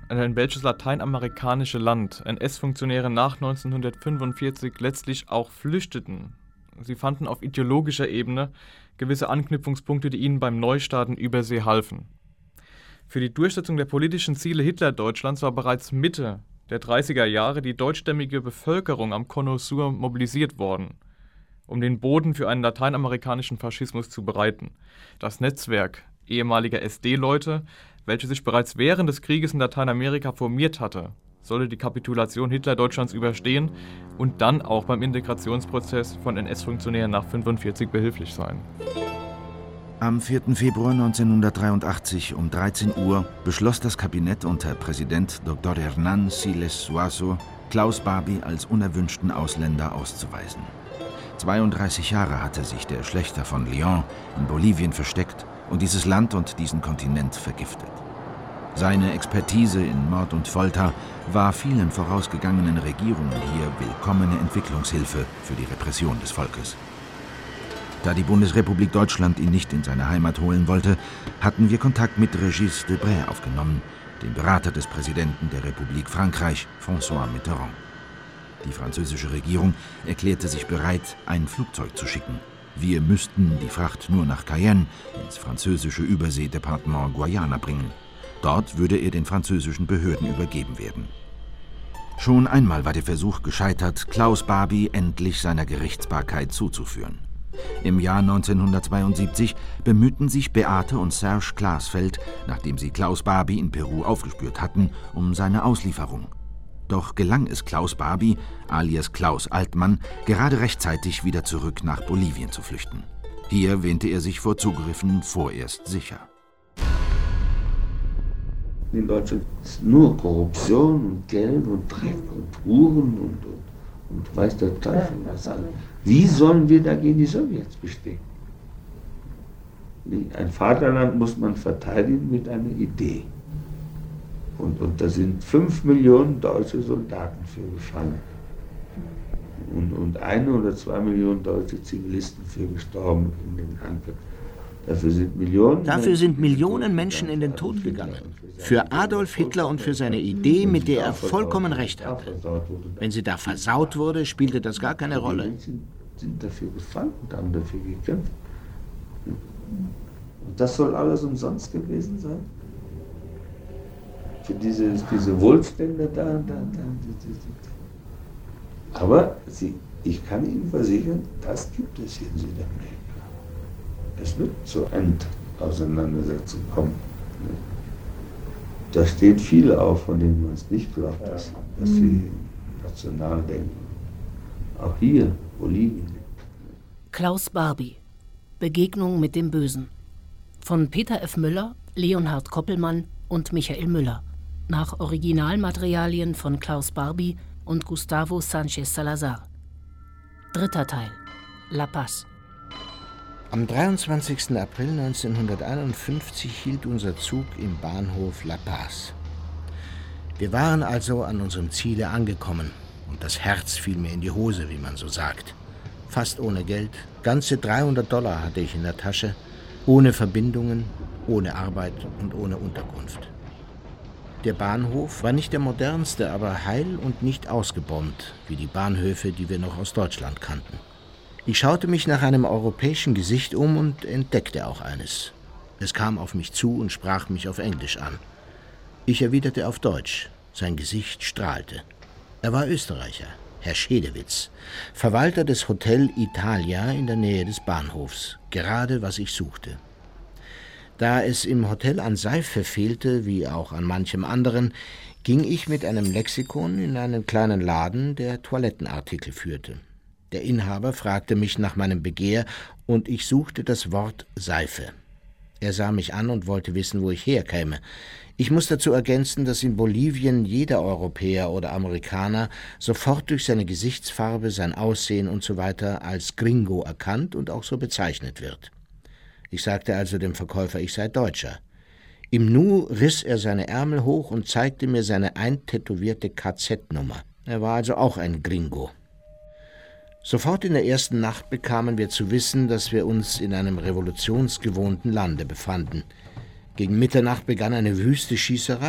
in welches lateinamerikanische Land NS-Funktionäre nach 1945 letztlich auch flüchteten. Sie fanden auf ideologischer Ebene gewisse Anknüpfungspunkte, die ihnen beim Neustart in Übersee halfen. Für die Durchsetzung der politischen Ziele Hitler-Deutschlands war bereits Mitte der 30er Jahre die deutschstämmige Bevölkerung am Cono Sur mobilisiert worden, um den Boden für einen lateinamerikanischen Faschismus zu bereiten. Das Netzwerk ehemaliger SD-Leute, welche sich bereits während des Krieges in Lateinamerika formiert hatte, sollte die Kapitulation Hitler-Deutschlands überstehen und dann auch beim Integrationsprozess von NS-Funktionären nach 1945 behilflich sein. Am 4. Februar 1983 um 13 Uhr beschloss das Kabinett unter Präsident Dr. Hernán Siles Suazo, Klaus Barbie als unerwünschten Ausländer auszuweisen. 32 Jahre hatte sich der Schlächter von León in Bolivien versteckt und dieses Land und diesen Kontinent vergiftet. Seine Expertise in Mord und Folter war vielen vorausgegangenen Regierungen hier willkommene Entwicklungshilfe für die Repression des Volkes. Da die Bundesrepublik Deutschland ihn nicht in seine Heimat holen wollte, hatten wir Kontakt mit Régis Debray aufgenommen, dem Berater des Präsidenten der Republik Frankreich, François Mitterrand. Die französische Regierung erklärte sich bereit, ein Flugzeug zu schicken. Wir müssten die Fracht nur nach Cayenne, ins französische Überseedepartement Guayana, bringen. Dort würde er den französischen Behörden übergeben werden. Schon einmal war der Versuch gescheitert, Klaus Barbie endlich seiner Gerichtsbarkeit zuzuführen. Im Jahr 1972 bemühten sich Beate und Serge Glasfeld, nachdem sie Klaus Barbie in Peru aufgespürt hatten, um seine Auslieferung. Doch gelang es Klaus Barbie, alias Klaus Altmann, gerade rechtzeitig wieder zurück nach Bolivien zu flüchten. Hier wähnte er sich vor Zugriffen vorerst sicher. In Deutschland ist nur Korruption und Geld und Dreck und Huren und weiß der Teufel was alles. Wie sollen wir dagegen die Sowjets bestehen? Ein Vaterland muss man verteidigen mit einer Idee. Und da sind 5 Millionen deutsche Soldaten für gefallen. Und 1 oder 2 Millionen deutsche Zivilisten für gestorben in den Angriffen. Dafür sind Millionen Menschen in den Tod gegangen. Für Adolf Hitler und für seine Idee, mit der er vollkommen recht hatte. Wenn sie da versaut wurde, spielte das gar keine Rolle. Die sind dafür gefallen und haben dafür gekämpft. Und das soll alles umsonst gewesen sein? Für diese Wohlstände da. Aber ich kann Ihnen versichern, das gibt es hier in Südamerika. Es wird zur Endauseinandersetzung kommen. Da stehen viele auf, von denen man es nicht glaubt, dass sie national denken. Auch hier, Bolivien. Klaus Barbie. Begegnung mit dem Bösen. Von Peter F. Müller, Leonhard Koppelmann und Michael Müller. Nach Originalmaterialien von Klaus Barbie und Gustavo Sánchez Salazar. 3. Teil. La Paz. Am 23. April 1951 hielt unser Zug im Bahnhof La Paz. Wir waren also an unserem Ziele angekommen und das Herz fiel mir in die Hose, wie man so sagt. Fast ohne Geld, ganze $300 hatte ich in der Tasche, ohne Verbindungen, ohne Arbeit und ohne Unterkunft. Der Bahnhof war nicht der modernste, aber heil und nicht ausgebombt, wie die Bahnhöfe, die wir noch aus Deutschland kannten. Ich schaute mich nach einem europäischen Gesicht um und entdeckte auch eines. Es kam auf mich zu und sprach mich auf Englisch an. Ich erwiderte auf Deutsch. Sein Gesicht strahlte. Er war Österreicher, Herr Schedewitz, Verwalter des Hotel Italia in der Nähe des Bahnhofs, gerade was ich suchte. Da es im Hotel an Seife fehlte, wie auch an manchem anderen, ging ich mit einem Lexikon in einen kleinen Laden, der Toilettenartikel führte. Der Inhaber fragte mich nach meinem Begehr und ich suchte das Wort Seife. Er sah mich an und wollte wissen, wo ich herkäme. Ich muss dazu ergänzen, dass in Bolivien jeder Europäer oder Amerikaner sofort durch seine Gesichtsfarbe, sein Aussehen usw. als Gringo erkannt und auch so bezeichnet wird. Ich sagte also dem Verkäufer, ich sei Deutscher. Im Nu riss er seine Ärmel hoch und zeigte mir seine eintätowierte KZ-Nummer. Er war also auch ein Gringo. Sofort in der ersten Nacht bekamen wir zu wissen, dass wir uns in einem revolutionsgewohnten Lande befanden. Gegen Mitternacht begann eine wüste Schießerei.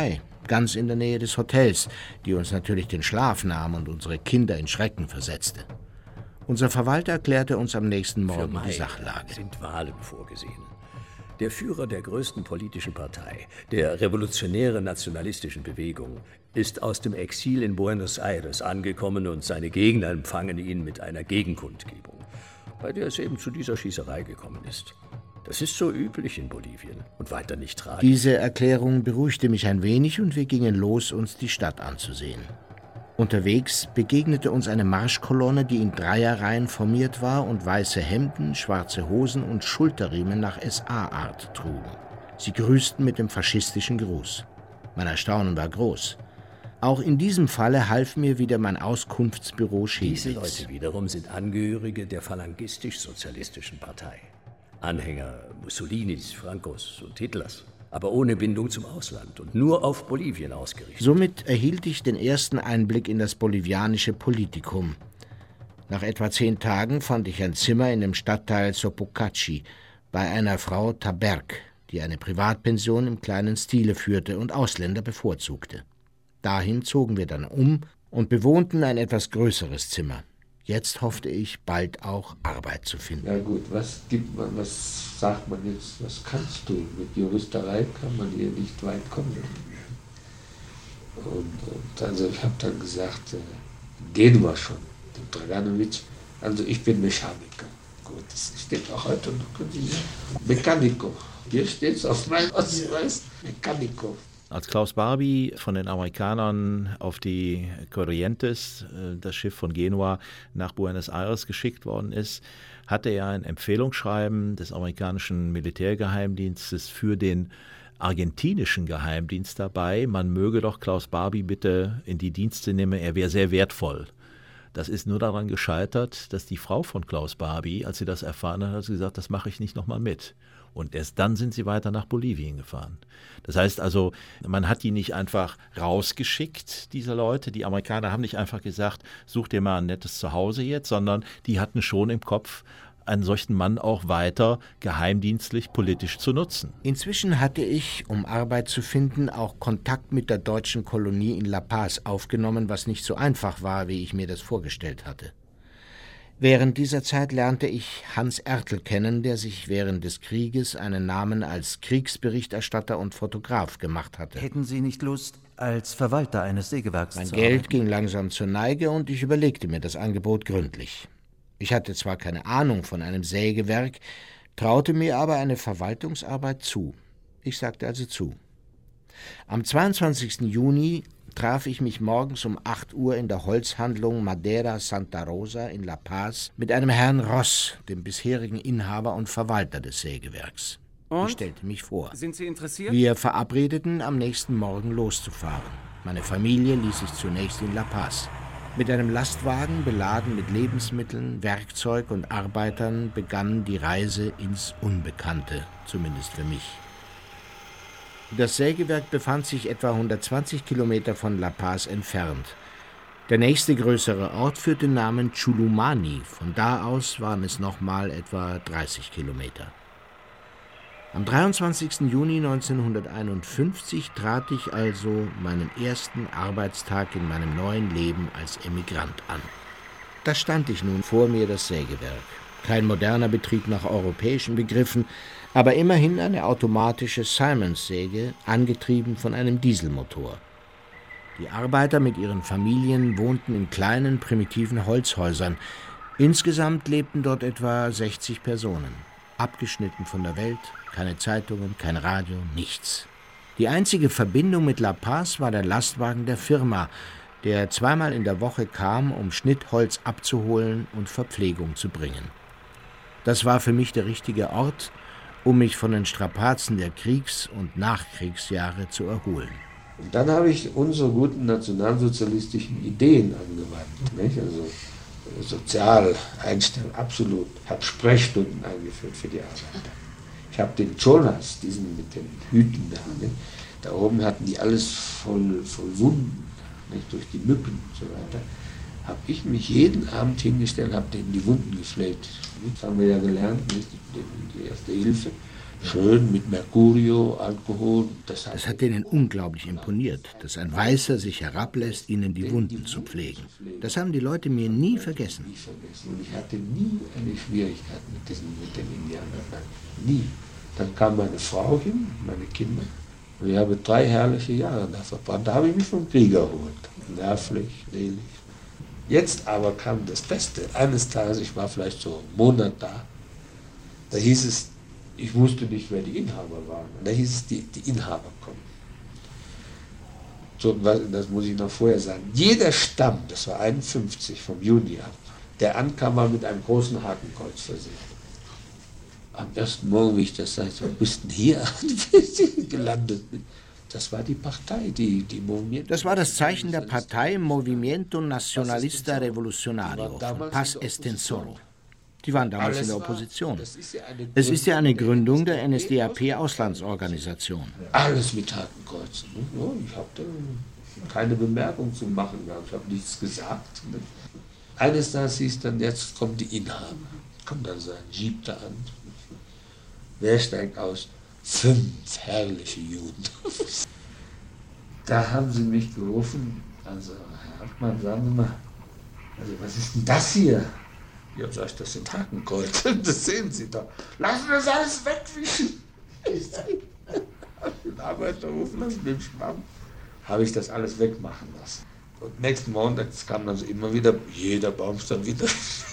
ganz in der Nähe des Hotels, die uns natürlich den Schlaf nahm und unsere Kinder in Schrecken versetzte. Unser Verwalter erklärte uns am nächsten Morgen die Sachlage. Sind Wahlen vorgesehen. Der Führer der größten politischen Partei, der revolutionären nationalistischen Bewegung, ist aus dem Exil in Buenos Aires angekommen und seine Gegner empfangen ihn mit einer Gegenkundgebung, bei der es eben zu dieser Schießerei gekommen ist. Das ist so üblich in Bolivien und weiter nicht tragisch. Diese Erklärung beruhigte mich ein wenig und wir gingen los, uns die Stadt anzusehen. Unterwegs begegnete uns eine Marschkolonne, die in Dreierreihen formiert war und weiße Hemden, schwarze Hosen und Schulterriemen nach SA-Art trugen. Sie grüßten mit dem faschistischen Gruß. Mein Erstaunen war groß. Auch in diesem Falle half mir wieder mein Auskunftsbüro Schädlitz. Diese Leute wiederum sind Angehörige der phalangistisch-sozialistischen Partei. Anhänger Mussolinis, Francos und Hitlers, aber ohne Bindung zum Ausland und nur auf Bolivien ausgerichtet. Somit erhielt ich den ersten Einblick in das bolivianische Politikum. Nach etwa 10 Tagen fand ich ein Zimmer in dem Stadtteil Sopocachi bei einer Frau Taberg, die eine Privatpension im kleinen Stile führte und Ausländer bevorzugte. Dahin zogen wir dann um und bewohnten ein etwas größeres Zimmer. Jetzt hoffte ich, bald auch Arbeit zu finden. Ja gut, was sagt man jetzt, was kannst du? Mit Juristerei kann man hier nicht weit kommen. Und also ich habe dann gesagt, gehen wir schon, der Draganovic. Also ich bin Mechaniker. Gut, das steht auch heute noch. Mechanico. Hier steht es auf meinem Ausweis, Mechanico. Als Klaus Barbie von den Amerikanern auf die Corrientes, das Schiff von Genua, nach Buenos Aires geschickt worden ist, hatte er ein Empfehlungsschreiben des amerikanischen Militärgeheimdienstes für den argentinischen Geheimdienst dabei. Man möge doch Klaus Barbie bitte in die Dienste nehmen, er wäre sehr wertvoll. Das ist nur daran gescheitert, dass die Frau von Klaus Barbie, als sie das erfahren hat, hat sie gesagt, das mache ich nicht nochmal mit. Und erst dann sind sie weiter nach Bolivien gefahren. Das heißt also, man hat die nicht einfach rausgeschickt, diese Leute. Die Amerikaner haben nicht einfach gesagt, such dir mal ein nettes Zuhause jetzt, sondern die hatten schon im Kopf, einen solchen Mann auch weiter geheimdienstlich politisch zu nutzen. Inzwischen hatte ich, um Arbeit zu finden, auch Kontakt mit der deutschen Kolonie in La Paz aufgenommen, was nicht so einfach war, wie ich mir das vorgestellt hatte. Während dieser Zeit lernte ich Hans Ertl kennen, der sich während des Krieges einen Namen als Kriegsberichterstatter und Fotograf gemacht hatte. Hätten Sie nicht Lust, als Verwalter eines Sägewerks zu arbeiten? Mein Geld ging langsam zur Neige und ich überlegte mir das Angebot gründlich. Ich hatte zwar keine Ahnung von einem Sägewerk, traute mir aber eine Verwaltungsarbeit zu. Ich sagte also zu. Am 22. Juni traf ich mich morgens um 8 Uhr in der Holzhandlung Madera Santa Rosa in La Paz mit einem Herrn Ross, dem bisherigen Inhaber und Verwalter des Sägewerks. Und? Ich stellte mich vor. Sind Sie interessiert? Wir verabredeten, am nächsten Morgen loszufahren. Meine Familie ließ sich zunächst in La Paz. Mit einem Lastwagen, beladen mit Lebensmitteln, Werkzeug und Arbeitern, begann die Reise ins Unbekannte, zumindest für mich. Das Sägewerk befand sich etwa 120 Kilometer von La Paz entfernt. Der nächste größere Ort führte den Namen Chulumani. Von da aus waren es nochmal etwa 30 Kilometer. Am 23. Juni 1951 trat ich also meinen ersten Arbeitstag in meinem neuen Leben als Emigrant an. Da stand ich nun vor mir, das Sägewerk. Kein moderner Betrieb nach europäischen Begriffen, aber immerhin eine automatische Siemens-Säge, angetrieben von einem Dieselmotor. Die Arbeiter mit ihren Familien wohnten in kleinen, primitiven Holzhäusern. Insgesamt lebten dort etwa 60 Personen. Abgeschnitten von der Welt, keine Zeitungen, kein Radio, nichts. Die einzige Verbindung mit La Paz war der Lastwagen der Firma, der zweimal in der Woche kam, um Schnittholz abzuholen und Verpflegung zu bringen. Das war für mich der richtige Ort, um mich von den Strapazen der Kriegs- und Nachkriegsjahre zu erholen. Und dann habe ich unsere guten nationalsozialistischen Ideen angewandt, nicht? Also sozial einstellen, absolut. Ich habe Sprechstunden eingeführt für die Arbeiter. Ich habe den Cholas, diesen mit den Hüten da, nicht? Da oben hatten die alles voll Wunden, nicht? Durch die Mücken und so weiter. Habe ich mich jeden Abend hingestellt, habe denen die Wunden gepflegt. Das haben wir ja gelernt, nicht? Die Erste Hilfe. Schön mit Mercurio, Alkohol. Das hat denen unglaublich imponiert, dass ein Weißer sich herablässt, ihnen die Wunden zu pflegen. Das haben die Leute mir nie vergessen. Und ich hatte nie eine Schwierigkeit mit den Indianern. Nie. Dann kam meine Frau hin, meine Kinder. Und ich habe 3 herrliche Jahre da verbracht. Da habe ich mich vom Krieg erholt. Nervlich, seelisch. Jetzt aber kam das Beste. Eines Tages, ich war vielleicht so einen Monat da, da hieß es, ich wusste nicht, wer die Inhaber waren. Und da hieß es, die Inhaber kommen. So, das muss ich noch vorher sagen. Jeder Stamm, das war 51 vom Juni ab, der ankam, war mit einem großen Hakenkreuz versehen. Am ersten Morgen, wie ich das sagte, wo bist denn hier gelandet? Das war die Partei, die Movimiento. Das war das Zeichen der Partei Movimiento Nacionalista Revolucionario, Paz Extensoro. Die waren damals in der Opposition. Es ist ja eine Gründung der NSDAP-Auslandsorganisation. Alles mit Hakenkreuzen. Ne? Ich habe da keine Bemerkung zu machen gehabt, ich habe nichts gesagt. Ne? Eines Tages hieß dann, jetzt kommen die Inhaber. Kommt dann so ein Jeep da an. Wer steigt aus? 5 herrliche Juden. Da haben sie mich gerufen, also Herr Hartmann, sagen Sie mal, also was ist denn das hier? Ja, sag ich, das sind Hakenkreuze, das sehen Sie doch. Lassen wir das alles wegwischen. Den Arbeiter rufen lassen, den Schwamm. Habe ich das alles wegmachen lassen. Und nächsten Morgen, das kam dann so immer wieder, jeder Baumstamm wieder.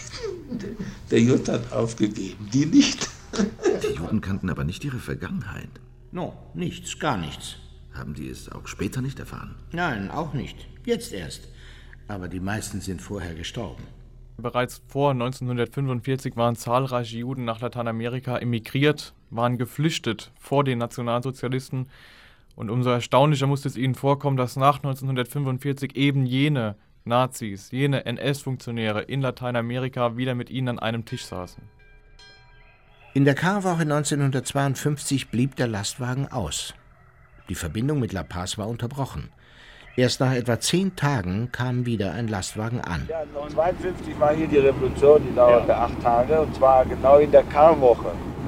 Der Jud hat aufgegeben, die nicht. Die Juden kannten aber nicht ihre Vergangenheit. No, nichts, gar nichts. Haben die es auch später nicht erfahren? Nein, auch nicht. Jetzt erst. Aber die meisten sind vorher gestorben. Bereits vor 1945 waren zahlreiche Juden nach Lateinamerika emigriert, waren geflüchtet vor den Nationalsozialisten. Und umso erstaunlicher musste es ihnen vorkommen, dass nach 1945 eben jene Nazis, jene NS-Funktionäre in Lateinamerika wieder mit ihnen an einem Tisch saßen. In der Karwoche 1952 blieb der Lastwagen aus. Die Verbindung mit La Paz war unterbrochen. Erst nach etwa 10 Tagen kam wieder ein Lastwagen an. Ja, 1952 war hier die Revolution, die dauerte 8 Tage, und zwar genau in der Karwoche.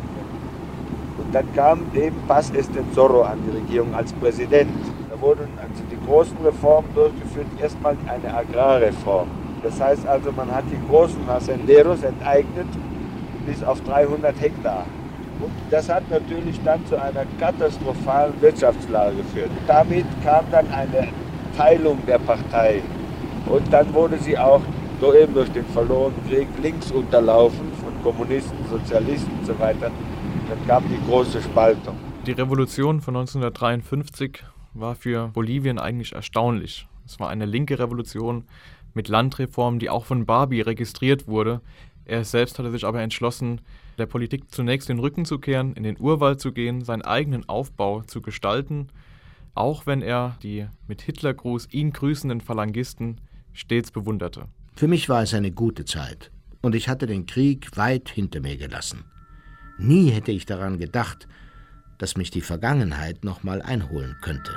Und dann kam eben Paz Extensoro an die Regierung als Präsident. Da wurden also die großen Reformen durchgeführt, erstmal eine Agrarreform. Das heißt also, man hat die großen Hacenderos enteignet bis auf 300 Hektar. Und das hat natürlich dann zu einer katastrophalen Wirtschaftslage geführt. Damit kam dann eine Teilung der Partei. Und dann wurde sie auch eben durch den verlorenen Krieg links unterlaufen von Kommunisten, Sozialisten und so weiter. Dann kam die große Spaltung. Die Revolution von 1953 war für Bolivien eigentlich erstaunlich. Es war eine linke Revolution mit Landreformen, die auch von Barbie registriert wurde. Er selbst hatte sich aber entschlossen, der Politik zunächst den Rücken zu kehren, in den Urwald zu gehen, seinen eigenen Aufbau zu gestalten, auch wenn er die mit Hitlergruß ihn grüßenden Phalangisten stets bewunderte. Für mich war es eine gute Zeit und ich hatte den Krieg weit hinter mir gelassen. Nie hätte ich daran gedacht, dass mich die Vergangenheit noch mal einholen könnte.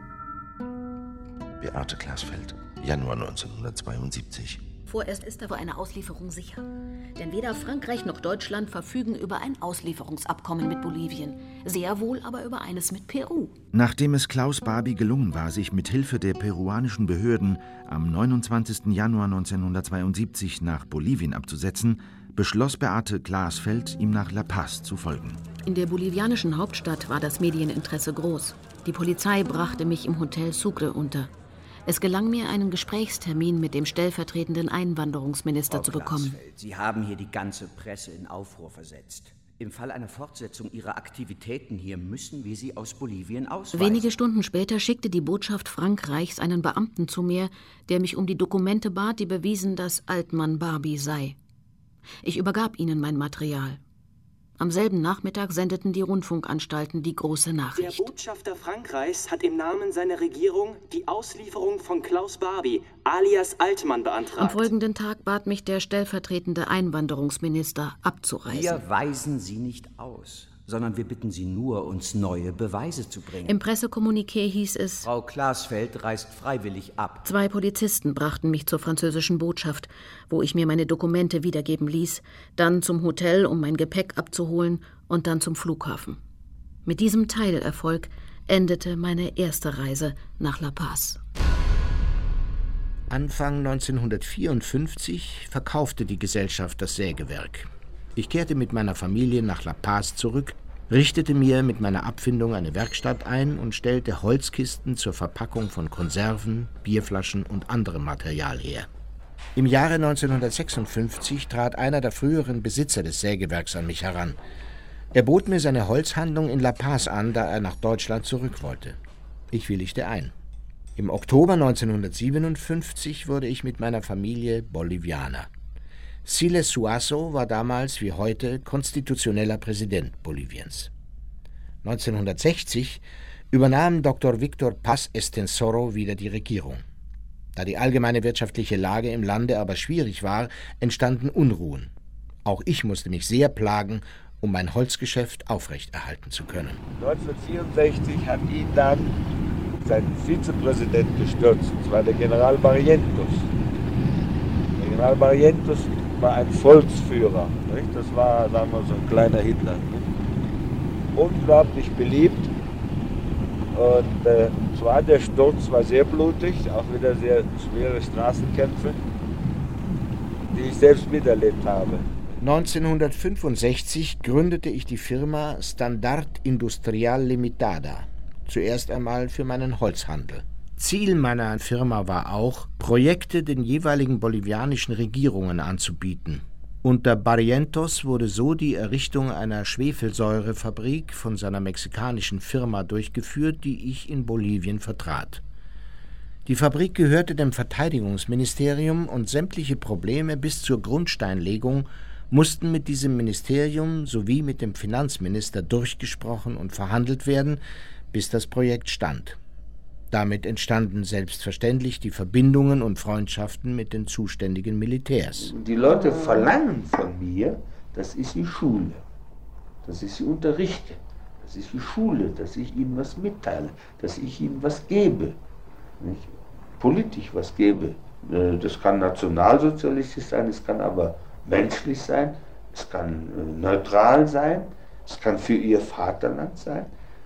Beate Glasfeld, Januar 1972. Vorerst ist aber eine Auslieferung sicher. Denn weder Frankreich noch Deutschland verfügen über ein Auslieferungsabkommen mit Bolivien. Sehr wohl aber über eines mit Peru. Nachdem es Klaus Barbie gelungen war, sich mit Hilfe der peruanischen Behörden am 29. Januar 1972 nach Bolivien abzusetzen, beschloss Beate Glasfeld, ihm nach La Paz zu folgen. In der bolivianischen Hauptstadt war das Medieninteresse groß. Die Polizei brachte mich im Hotel Sucre unter. Es gelang mir, einen Gesprächstermin mit dem stellvertretenden Einwanderungsminister zu bekommen. Sie haben hier die ganze Presse in Aufruhr versetzt. Im Fall einer Fortsetzung Ihrer Aktivitäten hier müssen wir Sie aus Bolivien ausweisen. Wenige Stunden später schickte die Botschaft Frankreichs einen Beamten zu mir, der mich um die Dokumente bat, die bewiesen, dass Altmann Barbie sei. Ich übergab ihnen mein Material. Am selben Nachmittag sendeten die Rundfunkanstalten die große Nachricht. Der Botschafter Frankreichs hat im Namen seiner Regierung die Auslieferung von Klaus Barbie, alias Altmann, beantragt. Am folgenden Tag bat mich der stellvertretende Einwanderungsminister abzureisen. Wir weisen Sie nicht aus, sondern wir bitten Sie nur, uns neue Beweise zu bringen. Im Pressekommuniqué hieß es: Frau Glasfeld reist freiwillig ab. 2 Polizisten brachten mich zur französischen Botschaft, wo ich mir meine Dokumente wiedergeben ließ, dann zum Hotel, um mein Gepäck abzuholen, und dann zum Flughafen. Mit diesem Teilerfolg endete meine erste Reise nach La Paz. Anfang 1954 verkaufte die Gesellschaft das Sägewerk. Ich kehrte mit meiner Familie nach La Paz zurück, richtete mir mit meiner Abfindung eine Werkstatt ein und stellte Holzkisten zur Verpackung von Konserven, Bierflaschen und anderem Material her. Im Jahre 1956 trat einer der früheren Besitzer des Sägewerks an mich heran. Er bot mir seine Holzhandlung in La Paz an, da er nach Deutschland zurück wollte. Ich willigte ein. Im Oktober 1957 wurde ich mit meiner Familie Bolivianer. Siles Zuazo war damals wie heute konstitutioneller Präsident Boliviens. 1960 übernahm Dr. Victor Paz Estenssoro wieder die Regierung. Da die allgemeine wirtschaftliche Lage im Lande aber schwierig war, entstanden Unruhen. Auch ich musste mich sehr plagen, um mein Holzgeschäft aufrechterhalten zu können. 1964 hat ihn dann sein Vizepräsident gestürzt, und zwar der General Barrientos. Der General Barrientos war ein Volksführer, nicht? Das war, sagen wir, so ein kleiner Hitler. Nicht? Unglaublich beliebt. Und zwar der Sturz war sehr blutig, auch wieder sehr schwere Straßenkämpfe, die ich selbst miterlebt habe. 1965 gründete ich die Firma Standard Industrial Limitada, zuerst einmal für meinen Holzhandel. Ziel meiner Firma war auch, Projekte den jeweiligen bolivianischen Regierungen anzubieten. Unter Barrientos wurde so die Errichtung einer Schwefelsäurefabrik von seiner mexikanischen Firma durchgeführt, die ich in Bolivien vertrat. Die Fabrik gehörte dem Verteidigungsministerium und sämtliche Probleme bis zur Grundsteinlegung mussten mit diesem Ministerium sowie mit dem Finanzminister durchgesprochen und verhandelt werden, bis das Projekt stand. Damit entstanden selbstverständlich die Verbindungen und Freundschaften mit den zuständigen Militärs. Die Leute verlangen von mir, dass ich sie schule, dass ich sie unterrichte, dass ich sie schule, dass ich ihnen was mitteile, dass ich ihnen was gebe, nicht? Politisch was gebe. Das kann nationalsozialistisch sein, es kann aber menschlich sein, es kann neutral sein, es kann für ihr Vaterland sein.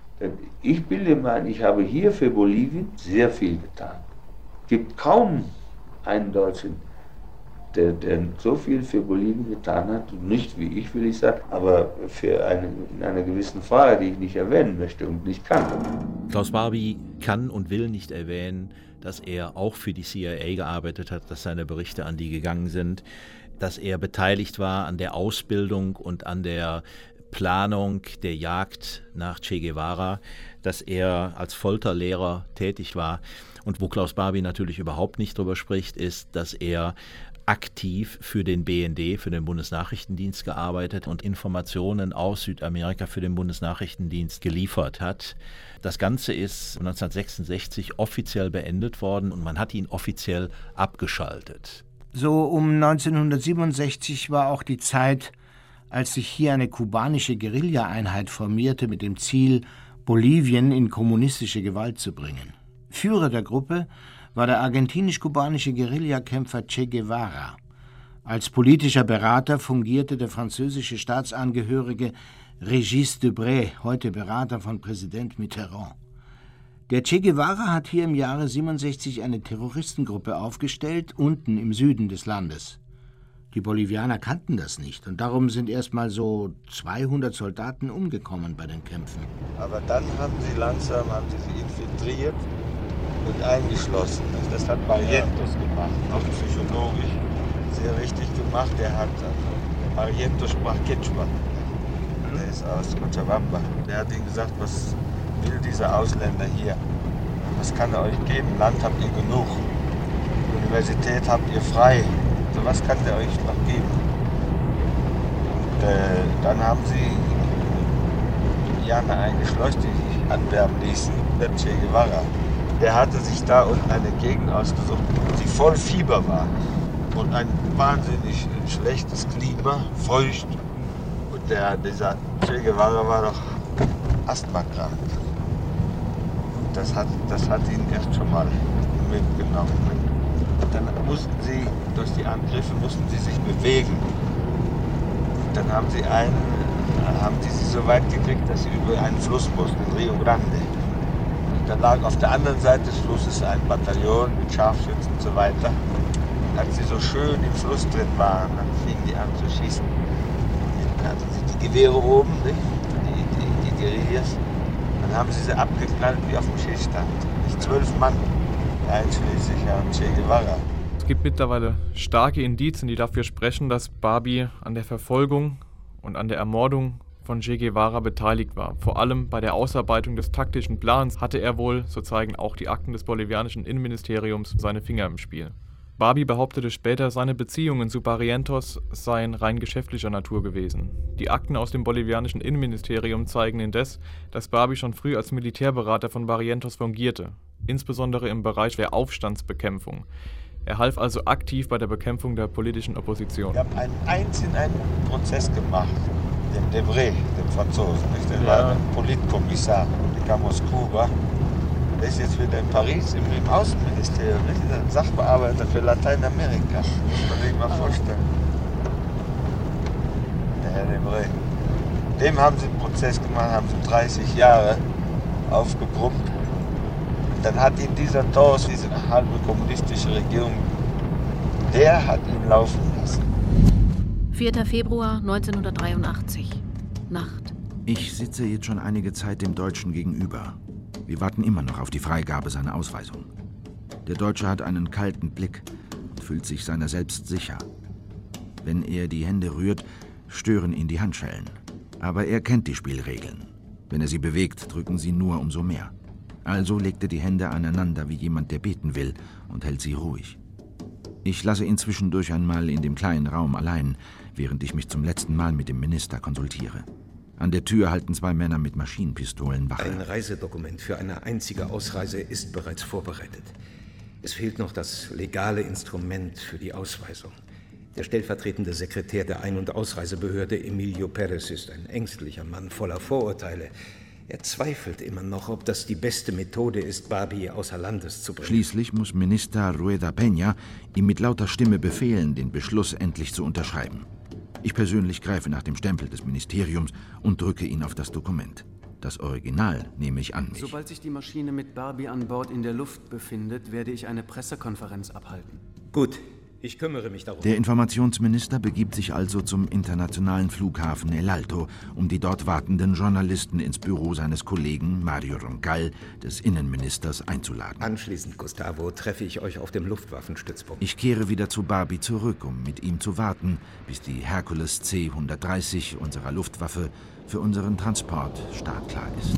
Ich bilde mir ein, ich habe hier für Bolivien sehr viel getan. Es gibt kaum einen Deutschen, der so viel für Bolivien getan hat, nicht wie ich, will ich sagen, aber in einer gewissen Frage, die ich nicht erwähnen möchte und nicht kann. Klaus Barbie kann und will nicht erwähnen, dass er auch für die CIA gearbeitet hat, dass seine Berichte an die gegangen sind, dass er beteiligt war an der Ausbildung und an der Planung der Jagd nach Che Guevara, dass er als Folterlehrer tätig war. Und wo Klaus Barbie natürlich überhaupt nicht drüber spricht, ist, dass er aktiv für den BND, für den Bundesnachrichtendienst gearbeitet und Informationen aus Südamerika für den Bundesnachrichtendienst geliefert hat. Das Ganze ist 1966 offiziell beendet worden und man hat ihn offiziell abgeschaltet. So um 1967 war auch die Zeit, als sich hier eine kubanische Guerilla-Einheit formierte mit dem Ziel, Bolivien in kommunistische Gewalt zu bringen. Führer der Gruppe war der argentinisch-kubanische Guerillakämpfer Che Guevara. Als politischer Berater fungierte der französische Staatsangehörige Régis Debray, heute Berater von Präsident Mitterrand. Der Che Guevara hat hier im Jahre 1967 eine Terroristengruppe aufgestellt, unten im Süden des Landes. Die Bolivianer kannten das nicht und darum sind erst mal so 200 Soldaten umgekommen bei den Kämpfen. Aber dann haben sie infiltriert und eingeschlossen. Das hat Barrientos gemacht, auch psychologisch sehr richtig gemacht. Barrientos sprach Quechua. Der ist aus Cochabamba. Der hat ihnen gesagt, was will dieser Ausländer hier? Was kann er euch geben? Land habt ihr genug. Universität habt ihr frei. So was kann der euch noch geben? Und dann haben sie Indianer eingeschleust, die sich anwerben ließen. Der Che Guevara, der hatte sich da unten eine Gegend ausgesucht, die voll Fieber war. Und ein wahnsinnig schlechtes Klima, feucht. Und dieser Che Guevara war doch asthmakrank. Das hat ihn erst schon mal mitgenommen. Dann mussten sie, durch die Angriffe mussten sie sich bewegen. Und dann haben sie einen Dann haben die sie so weit gekriegt, dass sie über einen Fluss mussten, den Rio Grande. Und dann lag auf der anderen Seite des Flusses ein Bataillon mit Scharfschützen und so weiter. Als sie so schön im Fluss drin waren, dann fingen die an zu schießen. Dann hatten sie die Gewehre oben, nicht? Die Guerillas. Dann haben sie abgeknallt wie auf dem Schießstand. 12 Mann, einschließlich Herrn Che Guevara. Es gibt mittlerweile starke Indizien, die dafür sprechen, dass Barbie an der Verfolgung und an der Ermordung von Che Guevara beteiligt war. Vor allem bei der Ausarbeitung des taktischen Plans hatte er wohl, so zeigen auch die Akten des bolivianischen Innenministeriums, seine Finger im Spiel. Barbie behauptete später, seine Beziehungen zu Barrientos seien rein geschäftlicher Natur gewesen. Die Akten aus dem bolivianischen Innenministerium zeigen indes, dass Barbie schon früh als Militärberater von Barrientos fungierte, insbesondere im Bereich der Aufstandsbekämpfung. Er half also aktiv bei der Bekämpfung der politischen Opposition. Wir haben einen Prozess gemacht, dem Debré, dem Franzosen. Der war ein Politkommissar, der kam aus Kuba. Der ist jetzt wieder in Paris im Außenministerium. Der ist ein Sachbearbeiter für Lateinamerika. Muss man sich mal vorstellen. Der Herr Debré. Dem haben sie einen Prozess gemacht, haben sie 30 Jahre aufgebrummt. Dann hat ihn dieser Torres, diese halbe kommunistische Regierung, der hat ihn laufen lassen. 4. Februar 1983. Nacht. Ich sitze jetzt schon einige Zeit dem Deutschen gegenüber. Wir warten immer noch auf die Freigabe seiner Ausweisung. Der Deutsche hat einen kalten Blick und fühlt sich seiner selbst sicher. Wenn er die Hände rührt, stören ihn die Handschellen. Aber er kennt die Spielregeln. Wenn er sie bewegt, drücken sie nur umso mehr. Also legt er die Hände aneinander wie jemand, der beten will, und hält sie ruhig. Ich lasse ihn zwischendurch einmal in dem kleinen Raum allein, während ich mich zum letzten Mal mit dem Minister konsultiere. An der Tür halten 2 Männer mit Maschinenpistolen Wache. Ein Reisedokument für eine einzige Ausreise ist bereits vorbereitet. Es fehlt noch das legale Instrument für die Ausweisung. Der stellvertretende Sekretär der Ein- und Ausreisebehörde, Emilio Perez, ist ein ängstlicher Mann voller Vorurteile. Er zweifelt immer noch, ob das die beste Methode ist, Barbie außer Landes zu bringen. Schließlich muss Minister Rueda Peña ihm mit lauter Stimme befehlen, den Beschluss endlich zu unterschreiben. Ich persönlich greife nach dem Stempel des Ministeriums und drücke ihn auf das Dokument. Das Original nehme ich an mich. Sobald sich die Maschine mit Barbie an Bord in der Luft befindet, werde ich eine Pressekonferenz abhalten. Gut. Ich kümmere mich darum. Der Informationsminister begibt sich also zum internationalen Flughafen El Alto, um die dort wartenden Journalisten ins Büro seines Kollegen Mario Roncal, des Innenministers, einzuladen. Anschließend, Gustavo, treffe ich euch auf dem Luftwaffenstützpunkt. Ich kehre wieder zu Barbie zurück, um mit ihm zu warten, bis die Hercules C-130 unserer Luftwaffe für unseren Transport startklar ist.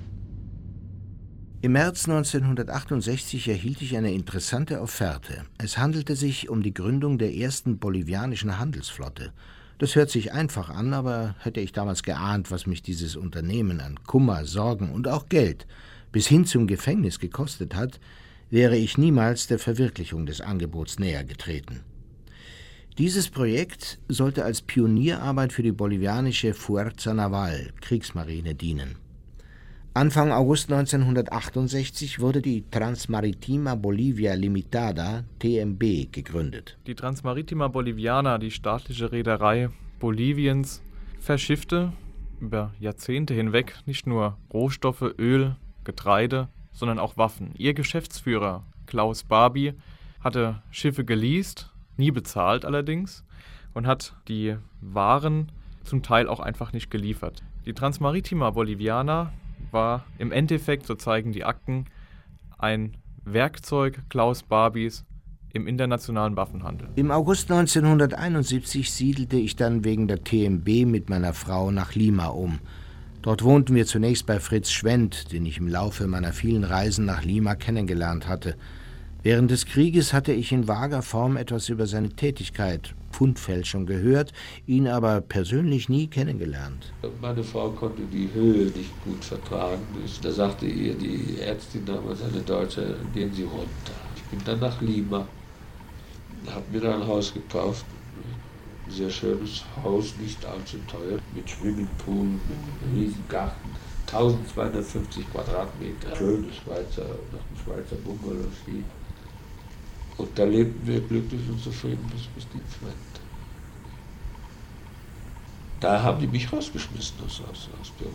Im März 1968 erhielt ich eine interessante Offerte. Es handelte sich um die Gründung der ersten bolivianischen Handelsflotte. Das hört sich einfach an, aber hätte ich damals geahnt, was mich dieses Unternehmen an Kummer, Sorgen und auch Geld bis hin zum Gefängnis gekostet hat, wäre ich niemals der Verwirklichung des Angebots näher getreten. Dieses Projekt sollte als Pionierarbeit für die bolivianische Fuerza Naval, Kriegsmarine, dienen. Anfang August 1968 wurde die Transmaritima Bolivia Limitada, TMB, gegründet. Die Transmaritima Boliviana, die staatliche Reederei Boliviens, verschiffte über Jahrzehnte hinweg nicht nur Rohstoffe, Öl, Getreide, sondern auch Waffen. Ihr Geschäftsführer Klaus Barbie hatte Schiffe geleast, nie bezahlt allerdings, und hat die Waren zum Teil auch einfach nicht geliefert. Die Transmaritima Boliviana war im Endeffekt, so zeigen die Akten, ein Werkzeug Klaus Barbies im internationalen Waffenhandel. Im August 1971 siedelte ich dann wegen der TMB mit meiner Frau nach Lima um. Dort wohnten wir zunächst bei Fritz Schwendt, den ich im Laufe meiner vielen Reisen nach Lima kennengelernt hatte. Während des Krieges hatte ich in vager Form etwas über seine Tätigkeit, Pfundfälschung, gehört, ihn aber persönlich nie kennengelernt. Meine Frau konnte die Höhe nicht gut vertragen. Da sagte ihr die Ärztin damals, eine Deutsche, gehen Sie runter. Ich bin dann nach Lima, habe mir da ein Haus gekauft, ein sehr schönes Haus, nicht allzu teuer, mit Swimmingpool, mit einem riesigen Garten, 1250 Quadratmeter, schönes Schweizer, nach dem Schweizer Bungalow-Stil. Und da lebten wir glücklich und zufrieden bis die Wende. Da haben die mich rausgeschmissen aus Peru.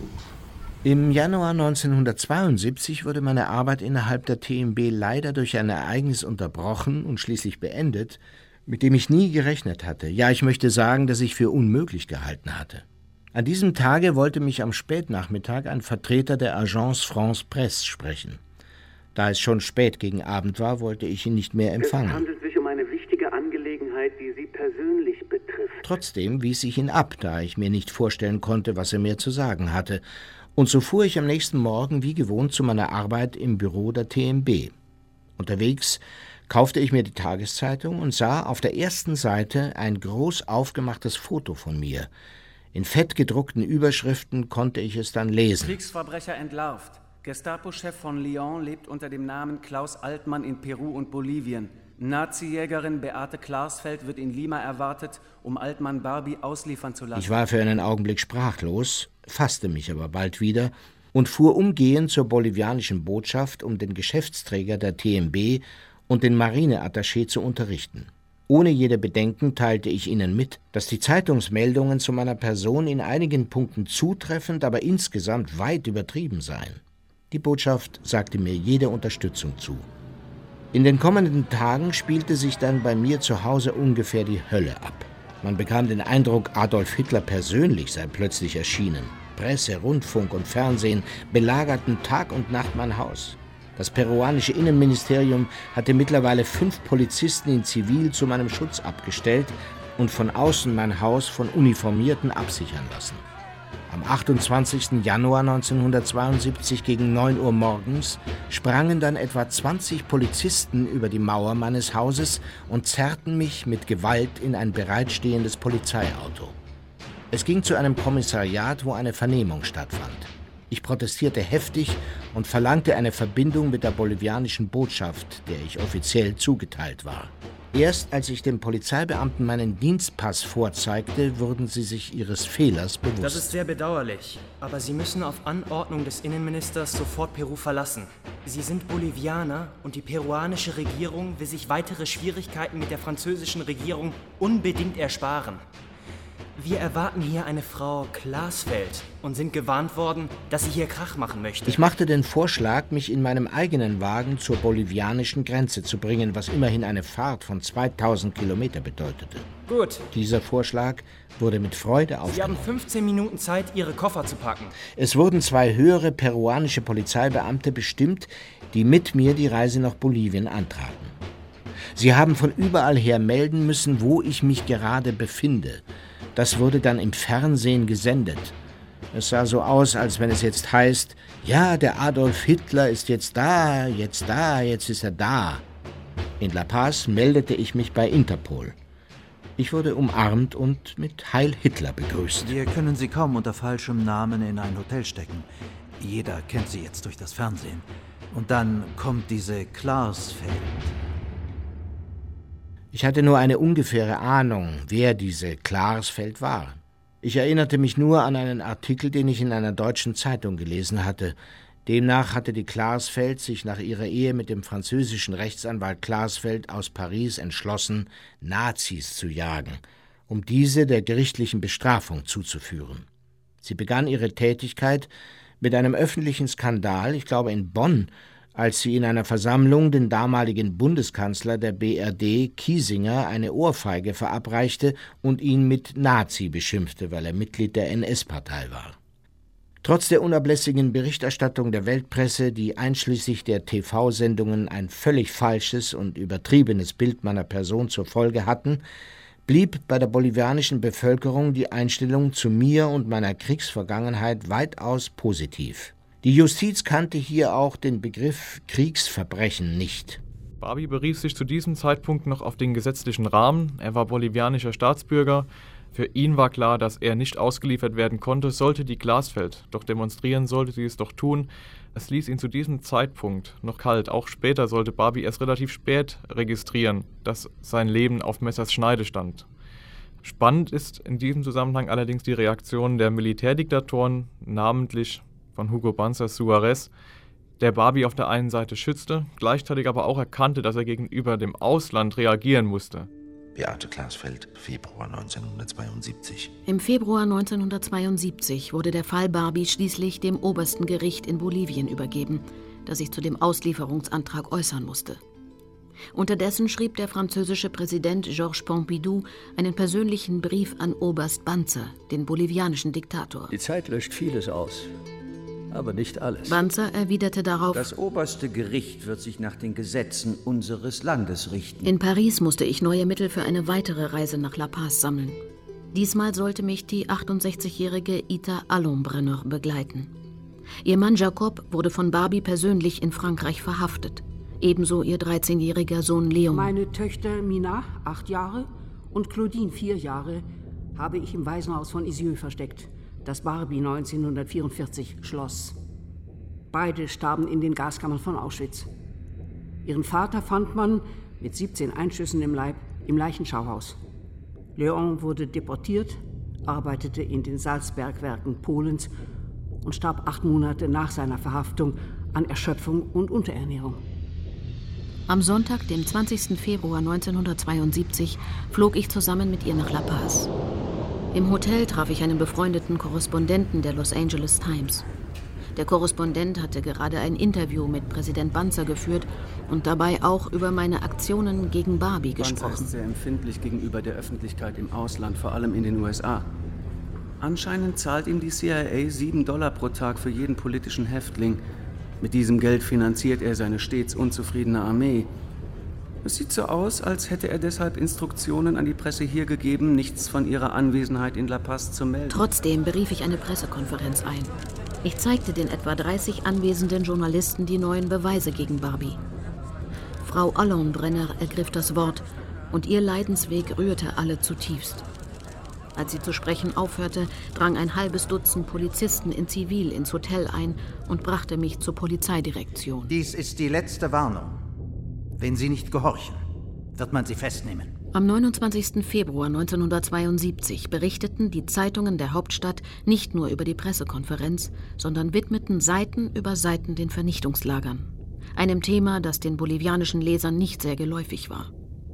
Im Januar 1972 wurde meine Arbeit innerhalb der TMB leider durch ein Ereignis unterbrochen und schließlich beendet, mit dem ich nie gerechnet hatte. Ja, ich möchte sagen, dass ich für unmöglich gehalten hatte. An diesem Tage wollte mich am Spätnachmittag ein Vertreter der Agence France Presse sprechen. Da es schon spät gegen Abend war, wollte ich ihn nicht mehr empfangen. Es handelt sich um eine wichtige Angelegenheit, die Sie persönlich betrifft. Trotzdem wies ich ihn ab, da ich mir nicht vorstellen konnte, was er mir zu sagen hatte. Und so fuhr ich am nächsten Morgen wie gewohnt zu meiner Arbeit im Büro der TMB. Unterwegs kaufte ich mir die Tageszeitung und sah auf der ersten Seite ein groß aufgemachtes Foto von mir. In fett gedruckten Überschriften konnte ich es dann lesen. Kriegsverbrecher entlarvt. Gestapo-Chef von Lyon lebt unter dem Namen Klaus Altmann in Peru und Bolivien. Nazi-Jägerin Beate Klarsfeld wird in Lima erwartet, um Altmann Barbie ausliefern zu lassen. Ich war für einen Augenblick sprachlos, fasste mich aber bald wieder und fuhr umgehend zur bolivianischen Botschaft, um den Geschäftsträger der TMB und den Marineattaché zu unterrichten. Ohne jede Bedenken teilte ich ihnen mit, dass die Zeitungsmeldungen zu meiner Person in einigen Punkten zutreffend, aber insgesamt weit übertrieben seien. Die Botschaft sagte mir jede Unterstützung zu. In den kommenden Tagen spielte sich dann bei mir zu Hause ungefähr die Hölle ab. Man bekam den Eindruck, Adolf Hitler persönlich sei plötzlich erschienen. Presse, Rundfunk und Fernsehen belagerten Tag und Nacht mein Haus. Das peruanische Innenministerium hatte mittlerweile 5 Polizisten in Zivil zu meinem Schutz abgestellt und von außen mein Haus von Uniformierten absichern lassen. Am 28. Januar 1972 gegen 9 Uhr morgens sprangen dann etwa 20 Polizisten über die Mauer meines Hauses und zerrten mich mit Gewalt in ein bereitstehendes Polizeiauto. Es ging zu einem Kommissariat, wo eine Vernehmung stattfand. Ich protestierte heftig und verlangte eine Verbindung mit der bolivianischen Botschaft, der ich offiziell zugeteilt war. Erst als ich dem Polizeibeamten meinen Dienstpass vorzeigte, wurden sie sich ihres Fehlers bewusst. Das ist sehr bedauerlich, aber Sie müssen auf Anordnung des Innenministers sofort Peru verlassen. Sie sind Bolivianer und die peruanische Regierung will sich weitere Schwierigkeiten mit der französischen Regierung unbedingt ersparen. Wir erwarten hier eine Frau Klarsfeld und sind gewarnt worden, dass sie hier Krach machen möchte. Ich machte den Vorschlag, mich in meinem eigenen Wagen zur bolivianischen Grenze zu bringen, was immerhin eine Fahrt von 2000 Kilometer bedeutete. Gut. Dieser Vorschlag wurde mit Freude aufgenommen. Sie haben 15 Minuten Zeit, Ihre Koffer zu packen. Es wurden 2 höhere peruanische Polizeibeamte bestimmt, die mit mir die Reise nach Bolivien antraten. Sie haben von überall her melden müssen, wo ich mich gerade befinde. Das wurde dann im Fernsehen gesendet. Es sah so aus, als wenn es jetzt heißt, ja, der Adolf Hitler ist jetzt da, jetzt ist er da. In La Paz meldete ich mich bei Interpol. Ich wurde umarmt und mit Heil Hitler begrüßt. Wir können Sie kaum unter falschem Namen in ein Hotel stecken. Jeder kennt Sie jetzt durch das Fernsehen. Und dann kommt diese Klarsfeld. Ich hatte nur eine ungefähre Ahnung, wer diese Klarsfeld war. Ich erinnerte mich nur an einen Artikel, den ich in einer deutschen Zeitung gelesen hatte. Demnach hatte die Klarsfeld sich nach ihrer Ehe mit dem französischen Rechtsanwalt Klarsfeld aus Paris entschlossen, Nazis zu jagen, um diese der gerichtlichen Bestrafung zuzuführen. Sie begann ihre Tätigkeit mit einem öffentlichen Skandal, ich glaube in Bonn, als sie in einer Versammlung den damaligen Bundeskanzler der BRD, Kiesinger, eine Ohrfeige verabreichte und ihn mit Nazi beschimpfte, weil er Mitglied der NS-Partei war. Trotz der unablässigen Berichterstattung der Weltpresse, die einschließlich der TV-Sendungen ein völlig falsches und übertriebenes Bild meiner Person zur Folge hatten, blieb bei der bolivianischen Bevölkerung die Einstellung zu mir und meiner Kriegsvergangenheit weitaus positiv. Die Justiz kannte hier auch den Begriff Kriegsverbrechen nicht. Barbie berief sich zu diesem Zeitpunkt noch auf den gesetzlichen Rahmen. Er war bolivianischer Staatsbürger. Für ihn war klar, dass er nicht ausgeliefert werden konnte, sollte die Klarsfeld. Doch demonstrieren sollte sie es doch tun. Es ließ ihn zu diesem Zeitpunkt noch kalt. Auch später sollte Barbie erst relativ spät registrieren, dass sein Leben auf Messers Schneide stand. Spannend ist in diesem Zusammenhang allerdings die Reaktion der Militärdiktatoren, namentlich von Hugo Banzas Suarez, der Barbie auf der einen Seite schützte, gleichzeitig aber auch erkannte, dass er gegenüber dem Ausland reagieren musste. Beate Klarsfeld, Februar 1972. Im Februar 1972 wurde der Fall Barbie schließlich dem obersten Gericht in Bolivien übergeben, das sich zu dem Auslieferungsantrag äußern musste. Unterdessen schrieb der französische Präsident Georges Pompidou einen persönlichen Brief an Oberst Banzer, den bolivianischen Diktator. Die Zeit löscht vieles aus, aber nicht alles. Banzer erwiderte darauf: Das oberste Gericht wird sich nach den Gesetzen unseres Landes richten. In Paris musste ich neue Mittel für eine weitere Reise nach La Paz sammeln. Diesmal sollte mich die 68-jährige Ita Allonbrenner begleiten. Ihr Mann Jacob wurde von Barbie persönlich in Frankreich verhaftet. Ebenso ihr 13-jähriger Sohn Leon. Meine Töchter Mina, 8 Jahre, und Claudine, 4 Jahre, habe ich im Waisenhaus von Isieux versteckt, das Barbie 1944 schloss. Beide starben in den Gaskammern von Auschwitz. Ihren Vater fand man mit 17 Einschüssen im Leib im Leichenschauhaus. Leon wurde deportiert, arbeitete in den Salzbergwerken Polens und starb 8 Monate nach seiner Verhaftung an Erschöpfung und Unterernährung. Am Sonntag, dem 20. Februar 1972, flog ich zusammen mit ihr nach La Paz. Im Hotel traf ich einen befreundeten Korrespondenten der Los Angeles Times. Der Korrespondent hatte gerade ein Interview mit Präsident Banzer geführt und dabei auch über meine Aktionen gegen Barbie gesprochen. Banzer ist sehr empfindlich gegenüber der Öffentlichkeit im Ausland, vor allem in den USA. Anscheinend zahlt ihm die CIA $7 pro Tag für jeden politischen Häftling. Mit diesem Geld finanziert er seine stets unzufriedene Armee. Es sieht so aus, als hätte er deshalb Instruktionen an die Presse hier gegeben, nichts von ihrer Anwesenheit in La Paz zu melden. Trotzdem berief ich eine Pressekonferenz ein. Ich zeigte den etwa 30 anwesenden Journalisten die neuen Beweise gegen Barbie. Frau Allonbrenner ergriff das Wort und ihr Leidensweg rührte alle zutiefst. Als sie zu sprechen aufhörte, drang ein halbes Dutzend Polizisten in Zivil ins Hotel ein und brachte mich zur Polizeidirektion. Dies ist die letzte Warnung. Wenn Sie nicht gehorchen, wird man Sie festnehmen. Am 29. Februar 1972 berichteten die Zeitungen der Hauptstadt nicht nur über die Pressekonferenz, sondern widmeten Seiten über Seiten den Vernichtungslagern. Einem Thema, das den bolivianischen Lesern nicht sehr geläufig war.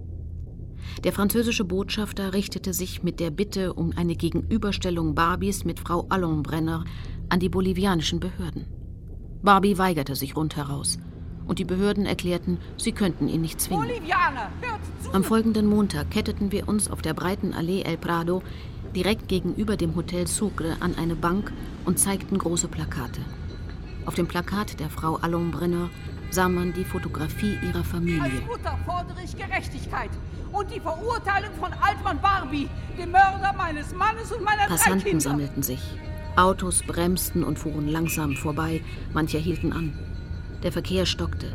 Der französische Botschafter richtete sich mit der Bitte um eine Gegenüberstellung Barbies mit Frau Allonbrenner an die bolivianischen Behörden. Barbie weigerte sich rundheraus und die Behörden erklärten, sie könnten ihn nicht zwingen. Bolivianer, hört zu! Am folgenden Montag ketteten wir uns auf der breiten Allee El Prado direkt gegenüber dem Hotel Sucre an eine Bank und zeigten große Plakate. Auf dem Plakat der Frau Allonbrenner sah man die Fotografie ihrer Familie. Als Mutter fordere ich Gerechtigkeit und die Verurteilung von Altmann Barbie, dem Mörder meines Mannes und meiner 3 Kinder. Passanten sammelten sich. Autos bremsten und fuhren langsam vorbei, manche hielten an. Der Verkehr stockte.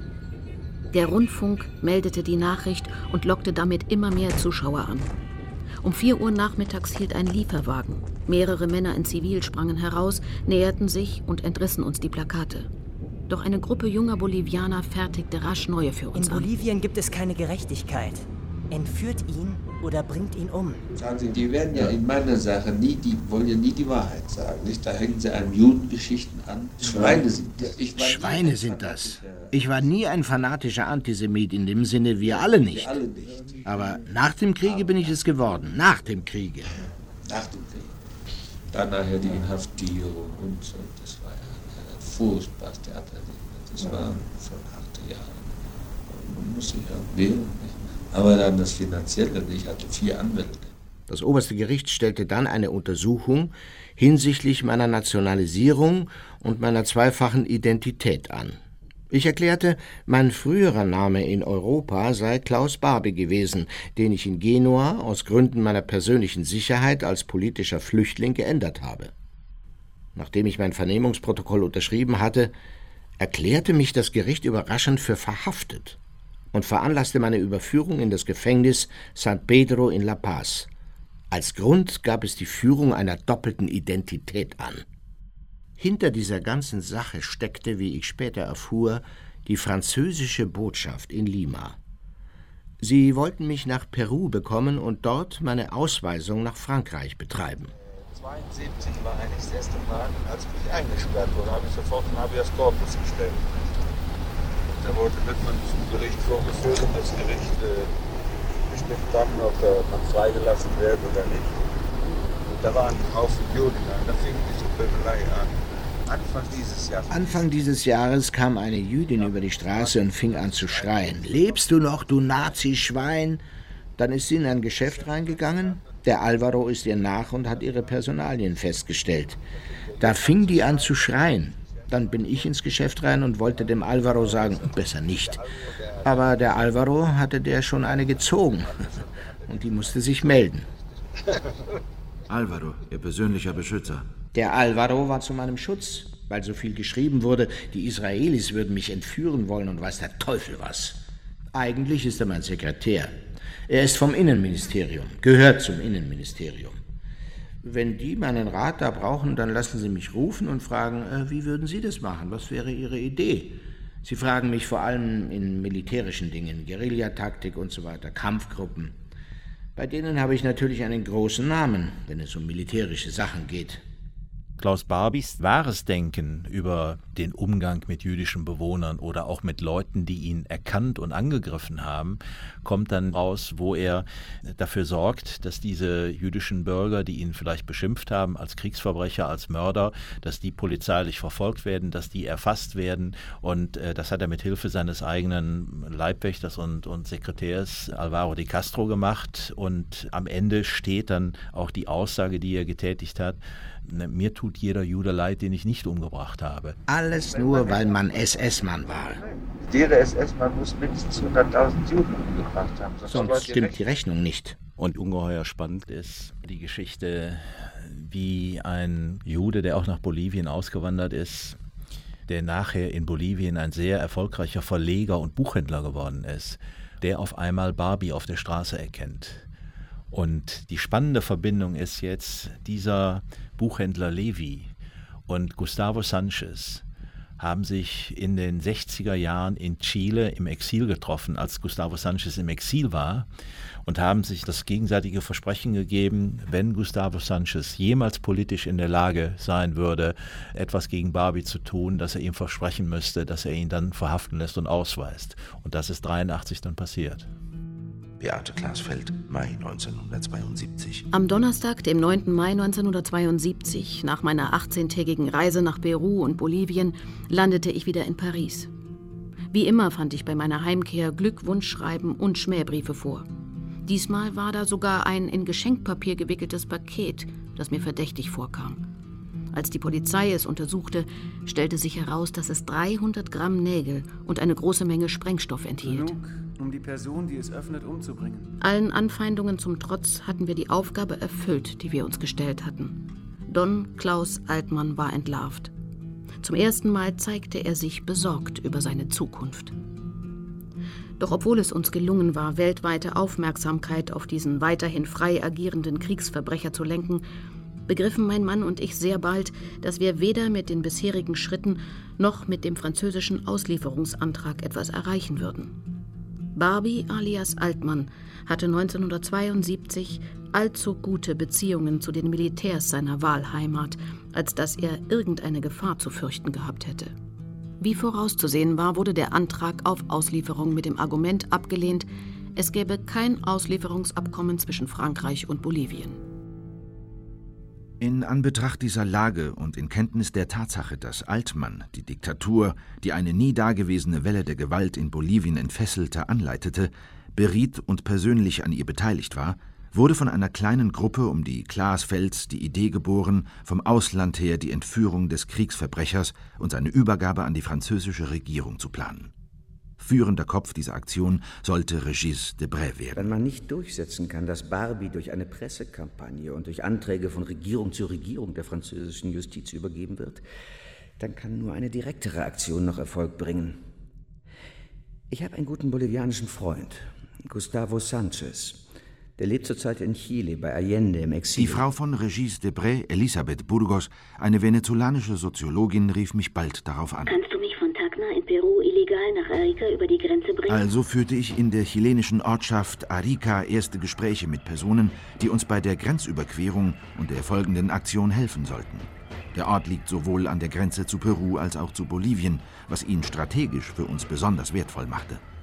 Der Rundfunk meldete die Nachricht und lockte damit immer mehr Zuschauer an. Um 4 Uhr nachmittags hielt ein Lieferwagen. Mehrere Männer in Zivil sprangen heraus, näherten sich und entrissen uns die Plakate. Doch eine Gruppe junger Bolivianer fertigte rasch neue für uns an. In Bolivien gibt es keine Gerechtigkeit. Entführt ihn oder bringt ihn um. Sagen Sie, die werden ja in meiner Sache wollen ja nie die Wahrheit sagen. Nicht? Da hängen sie einem Judengeschichten an. Schweine sind das. Schweine sind das. Ich war nie ein fanatischer Antisemit, in dem Sinne wir alle nicht. Aber nach dem Kriege bin ich es geworden. Nach dem Kriege. Nach dem Krieg. Dann nachher die Inhaftierung und so. Das war ja furchtbar. Das war von 8 Jahren. Man muss sich auch wehren. Aber dann das Finanzielle, ich hatte 4 Anwälte. Das oberste Gericht stellte dann eine Untersuchung hinsichtlich meiner Nationalisierung und meiner zweifachen Identität an. Ich erklärte, mein früherer Name in Europa sei Klaus Barbie gewesen, den ich in Genua aus Gründen meiner persönlichen Sicherheit als politischer Flüchtling geändert habe. Nachdem ich mein Vernehmungsprotokoll unterschrieben hatte, erklärte mich das Gericht überraschend für verhaftet und veranlasste meine Überführung in das Gefängnis San Pedro in La Paz. Als Grund gab es die Führung einer doppelten Identität an. Hinter dieser ganzen Sache steckte, wie ich später erfuhr, die französische Botschaft in Lima. Sie wollten mich nach Peru bekommen und dort meine Ausweisung nach Frankreich betreiben. 1972 war eigentlich das erste Mal, als ich eingesperrt wurde, habe ich sofort einen Habeas Corpus gestellt. Da wird man zum Gericht vorgeführt und das Gericht abgestimmt haben, ob man freigelassen wird oder nicht. Und da waren ein Haufen Juden an. Da fing diese Pöbelei an. Anfang dieses Jahres kam eine Jüdin über die Straße und fing an zu schreien. »Lebst du noch, du Nazi-Schwein?« Dann ist sie in ein Geschäft reingegangen. Der Alvaro ist ihr nach und hat ihre Personalien festgestellt. Da fing die an zu schreien. Dann bin ich ins Geschäft rein und wollte dem Alvaro sagen, besser nicht. Aber der Alvaro hatte der schon eine gezogen. Und die musste sich melden. Alvaro, ihr persönlicher Beschützer. Der Alvaro war zu meinem Schutz, weil so viel geschrieben wurde, die Israelis würden mich entführen wollen und weiß der Teufel was. Eigentlich ist er mein Sekretär. Er ist vom Innenministerium, gehört zum Innenministerium. Wenn die meinen Rat da brauchen, dann lassen sie mich rufen und fragen, wie würden Sie das machen? Was wäre Ihre Idee? Sie fragen mich vor allem in militärischen Dingen, Guerillataktik und so weiter, Kampfgruppen. Bei denen habe ich natürlich einen großen Namen, wenn es um militärische Sachen geht. Klaus Barbys wahres Denken über den Umgang mit jüdischen Bewohnern oder auch mit Leuten, die ihn erkannt und angegriffen haben, kommt dann raus, wo er dafür sorgt, dass diese jüdischen Bürger, die ihn vielleicht beschimpft haben als Kriegsverbrecher, als Mörder, dass die polizeilich verfolgt werden, dass die erfasst werden. Und das hat er mit Hilfe seines eigenen Leibwächters und Sekretärs Alvaro de Castro gemacht. Und am Ende steht dann auch die Aussage, die er getätigt hat: Mir tut jeder Jude leid, den ich nicht umgebracht habe. Alles nur, weil man SS-Mann war. Jeder SS-Mann muss mindestens 100.000 Juden umgebracht haben. Sonst stimmt die Rechnung nicht. Und ungeheuer spannend ist die Geschichte, wie ein Jude, der auch nach Bolivien ausgewandert ist, der nachher in Bolivien ein sehr erfolgreicher Verleger und Buchhändler geworden ist, der auf einmal Barbie auf der Straße erkennt. Und die spannende Verbindung ist jetzt, dieser Buchhändler Levi und Gustavo Sanchez haben sich in den 60er Jahren in Chile im Exil getroffen, als Gustavo Sanchez im Exil war, und haben sich das gegenseitige Versprechen gegeben, wenn Gustavo Sanchez jemals politisch in der Lage sein würde, etwas gegen Barbie zu tun, dass er ihm versprechen müsste, dass er ihn dann verhaften lässt und ausweist. Und das ist 1983 dann passiert. Beate Glasfeld, Mai 1972. Am Donnerstag, dem 9. Mai 1972, nach meiner 18-tägigen Reise nach Peru und Bolivien, landete ich wieder in Paris. Wie immer fand ich bei meiner Heimkehr Glückwunschschreiben und Schmähbriefe vor. Diesmal war da sogar ein in Geschenkpapier gewickeltes Paket, das mir verdächtig vorkam. Als die Polizei es untersuchte, stellte sich heraus, dass es 300 Gramm Nägel und eine große Menge Sprengstoff enthielt. Genug, um die Person, die es öffnet, umzubringen. Allen Anfeindungen zum Trotz hatten wir die Aufgabe erfüllt, die wir uns gestellt hatten. Don Klaus Altmann war entlarvt. Zum ersten Mal zeigte er sich besorgt über seine Zukunft. Doch obwohl es uns gelungen war, weltweite Aufmerksamkeit auf diesen weiterhin frei agierenden Kriegsverbrecher zu lenken, begriffen mein Mann und ich sehr bald, dass wir weder mit den bisherigen Schritten noch mit dem französischen Auslieferungsantrag etwas erreichen würden. Barbie alias Altmann hatte 1972 allzu gute Beziehungen zu den Militärs seiner Wahlheimat, als dass er irgendeine Gefahr zu fürchten gehabt hätte. Wie vorauszusehen war, wurde der Antrag auf Auslieferung mit dem Argument abgelehnt, es gäbe kein Auslieferungsabkommen zwischen Frankreich und Bolivien. In Anbetracht dieser Lage und in Kenntnis der Tatsache, dass Altmann die Diktatur, die eine nie dagewesene Welle der Gewalt in Bolivien entfesselte, anleitete, beriet und persönlich an ihr beteiligt war, wurde von einer kleinen Gruppe um die Glasfelds die Idee geboren, vom Ausland her die Entführung des Kriegsverbrechers und seine Übergabe an die französische Regierung zu planen. Führender Kopf dieser Aktion sollte Régis Debray werden. Wenn man nicht durchsetzen kann, dass Barbie durch eine Pressekampagne und durch Anträge von Regierung zu Regierung der französischen Justiz übergeben wird, dann kann nur eine direktere Aktion noch Erfolg bringen. Ich habe einen guten bolivianischen Freund, Gustavo Sanchez. Der lebt zurzeit in Chile bei Allende im Exil. Die Frau von Régis Debray, Elisabeth Burgos, eine venezolanische Soziologin, rief mich bald darauf an. Kannst du mich von Tacna in Peru illegal nach Arica über die Grenze bringen? Also führte ich in der chilenischen Ortschaft Arica erste Gespräche mit Personen, die uns bei der Grenzüberquerung und der folgenden Aktion helfen sollten. Der Ort liegt sowohl an der Grenze zu Peru als auch zu Bolivien, was ihn strategisch für uns besonders wertvoll machte.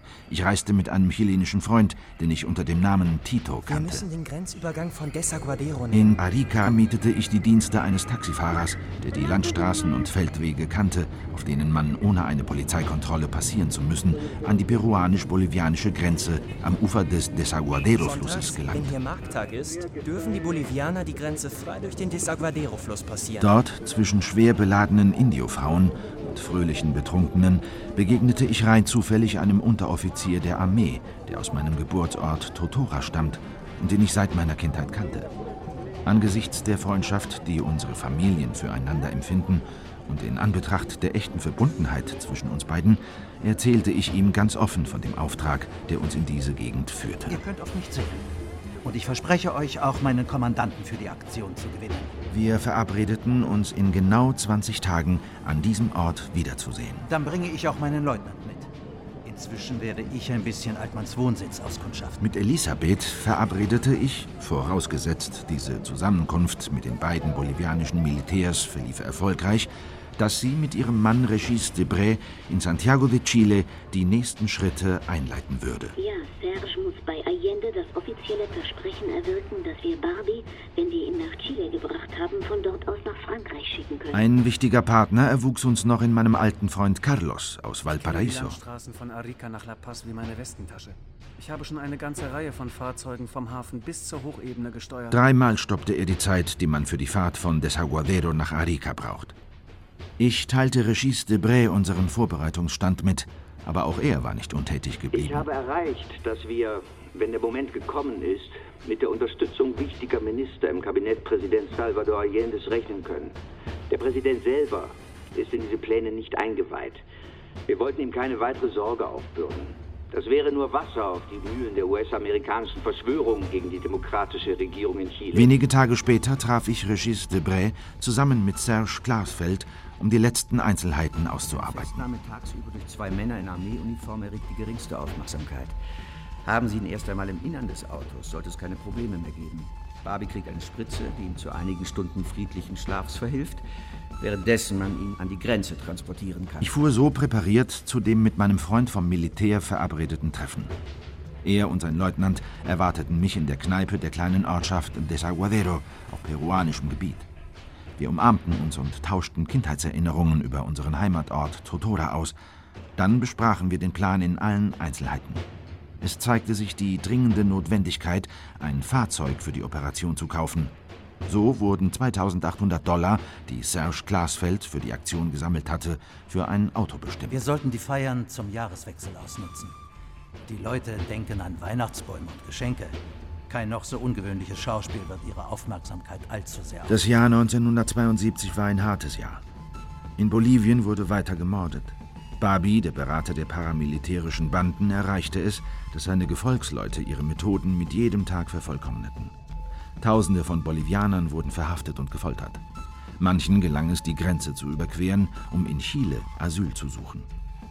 Ich reiste mit einem chilenischen Freund, den ich unter dem Namen Tito kannte. Wir müssen den Grenzübergang von Desaguadero nehmen. In Arica mietete ich die Dienste eines Taxifahrers, der die Landstraßen und Feldwege kannte, auf denen man, ohne eine Polizeikontrolle passieren zu müssen, an die peruanisch-bolivianische Grenze am Ufer des Desaguadero-Flusses gelangt. Wenn hier Markttag ist, dürfen die Bolivianer die Grenze frei durch den Desaguadero-Fluss passieren. Dort, zwischen schwer beladenen Indiofrauen und fröhlichen Betrunkenen, begegnete ich rein zufällig einem Unteroffizier der Armee, der aus meinem Geburtsort Totora stammt und den ich seit meiner Kindheit kannte. Angesichts der Freundschaft, die unsere Familien füreinander empfinden, und in Anbetracht der echten Verbundenheit zwischen uns beiden, erzählte ich ihm ganz offen von dem Auftrag, der uns in diese Gegend führte. Ihr könnt auf mich zählen. Und ich verspreche euch, auch meinen Kommandanten für die Aktion zu gewinnen. Wir verabredeten uns in genau 20 Tagen an diesem Ort wiederzusehen. Dann bringe ich auch meinen Leutnant mit. Inzwischen werde ich ein bisschen Altmanns Wohnsitz auskundschaften. Mit Elisabeth verabredete ich, vorausgesetzt diese Zusammenkunft mit den beiden bolivianischen Militärs verlief erfolgreich, dass sie mit ihrem Mann Regis Debray in Santiago de Chile die nächsten Schritte einleiten würde. Ja, Serge muss bei Allende das offizielle Versprechen erwirken, dass wir Barbie, wenn wir ihn nach Chile gebracht haben, von dort aus nach Frankreich schicken können. Ein wichtiger Partner erwuchs uns noch in meinem alten Freund Carlos aus Valparaiso. Die Landstraßen von Arica nach La Paz wie meine Westentasche. Ich habe schon eine ganze Reihe von Fahrzeugen vom Hafen bis zur Hochebene gesteuert. 3-mal stoppte er die Zeit, die man für die Fahrt von Desaguadero nach Arica braucht. Ich teilte Regis Debray unseren Vorbereitungsstand mit, aber auch er war nicht untätig geblieben. Ich habe erreicht, dass wir, wenn der Moment gekommen ist, mit der Unterstützung wichtiger Minister im Kabinett Präsident Salvador Allendes rechnen können. Der Präsident selber ist in diese Pläne nicht eingeweiht. Wir wollten ihm keine weitere Sorge aufbürden. Das wäre nur Wasser auf die Mühlen der US-amerikanischen Verschwörung gegen die demokratische Regierung in Chile. Wenige Tage später traf ich Regis Debray zusammen mit Serge Klarsfeld, um die letzten Einzelheiten auszuarbeiten. Die Festnahme tagsüber durch 2 Männer in Armeeuniform erregt die geringste Aufmerksamkeit. Haben Sie ihn erst einmal im Innern des Autos, sollte es keine Probleme mehr geben. Barbie kriegt eine Spritze, die ihm zu einigen Stunden friedlichen Schlafs verhilft, währenddessen man ihn an die Grenze transportieren kann. Ich fuhr so präpariert zu dem mit meinem Freund vom Militär verabredeten Treffen. Er und sein Leutnant erwarteten mich in der Kneipe der kleinen Ortschaft Desaguadero auf peruanischem Gebiet. Wir umarmten uns und tauschten Kindheitserinnerungen über unseren Heimatort Totora aus. Dann besprachen wir den Plan in allen Einzelheiten. Es zeigte sich die dringende Notwendigkeit, ein Fahrzeug für die Operation zu kaufen. So wurden $2.800, die Serge Klarsfeld für die Aktion gesammelt hatte, für ein Auto bestimmt. Wir sollten die Feiern zum Jahreswechsel ausnutzen. Die Leute denken an Weihnachtsbäume und Geschenke. Kein noch so ungewöhnliches Schauspiel wird ihre Aufmerksamkeit allzu sehr Das Jahr 1972 war ein hartes Jahr. In Bolivien wurde weiter gemordet. Barbie, der Berater der paramilitärischen Banden, erreichte es, dass seine Gefolgsleute ihre Methoden mit jedem Tag vervollkommneten. Tausende von Bolivianern wurden verhaftet und gefoltert. Manchen gelang es, die Grenze zu überqueren, um in Chile Asyl zu suchen.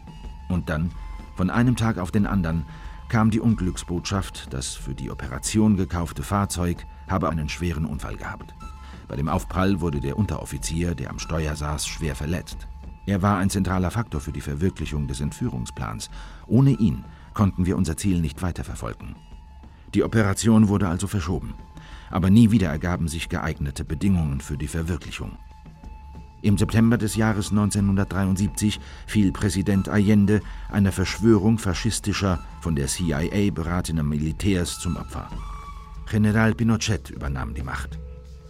Und dann, von einem Tag auf den anderen, kam die Unglücksbotschaft, das für die Operation gekaufte Fahrzeug habe einen schweren Unfall gehabt. Bei dem Aufprall wurde der Unteroffizier, der am Steuer saß, schwer verletzt. Er war ein zentraler Faktor für die Verwirklichung des Entführungsplans. Ohne ihn konnten wir unser Ziel nicht weiterverfolgen. Die Operation wurde also verschoben. Aber nie wieder ergaben sich geeignete Bedingungen für die Verwirklichung. Im September des Jahres 1973 fiel Präsident Allende einer Verschwörung faschistischer, von der CIA beratener Militärs zum Opfer. General Pinochet übernahm die Macht.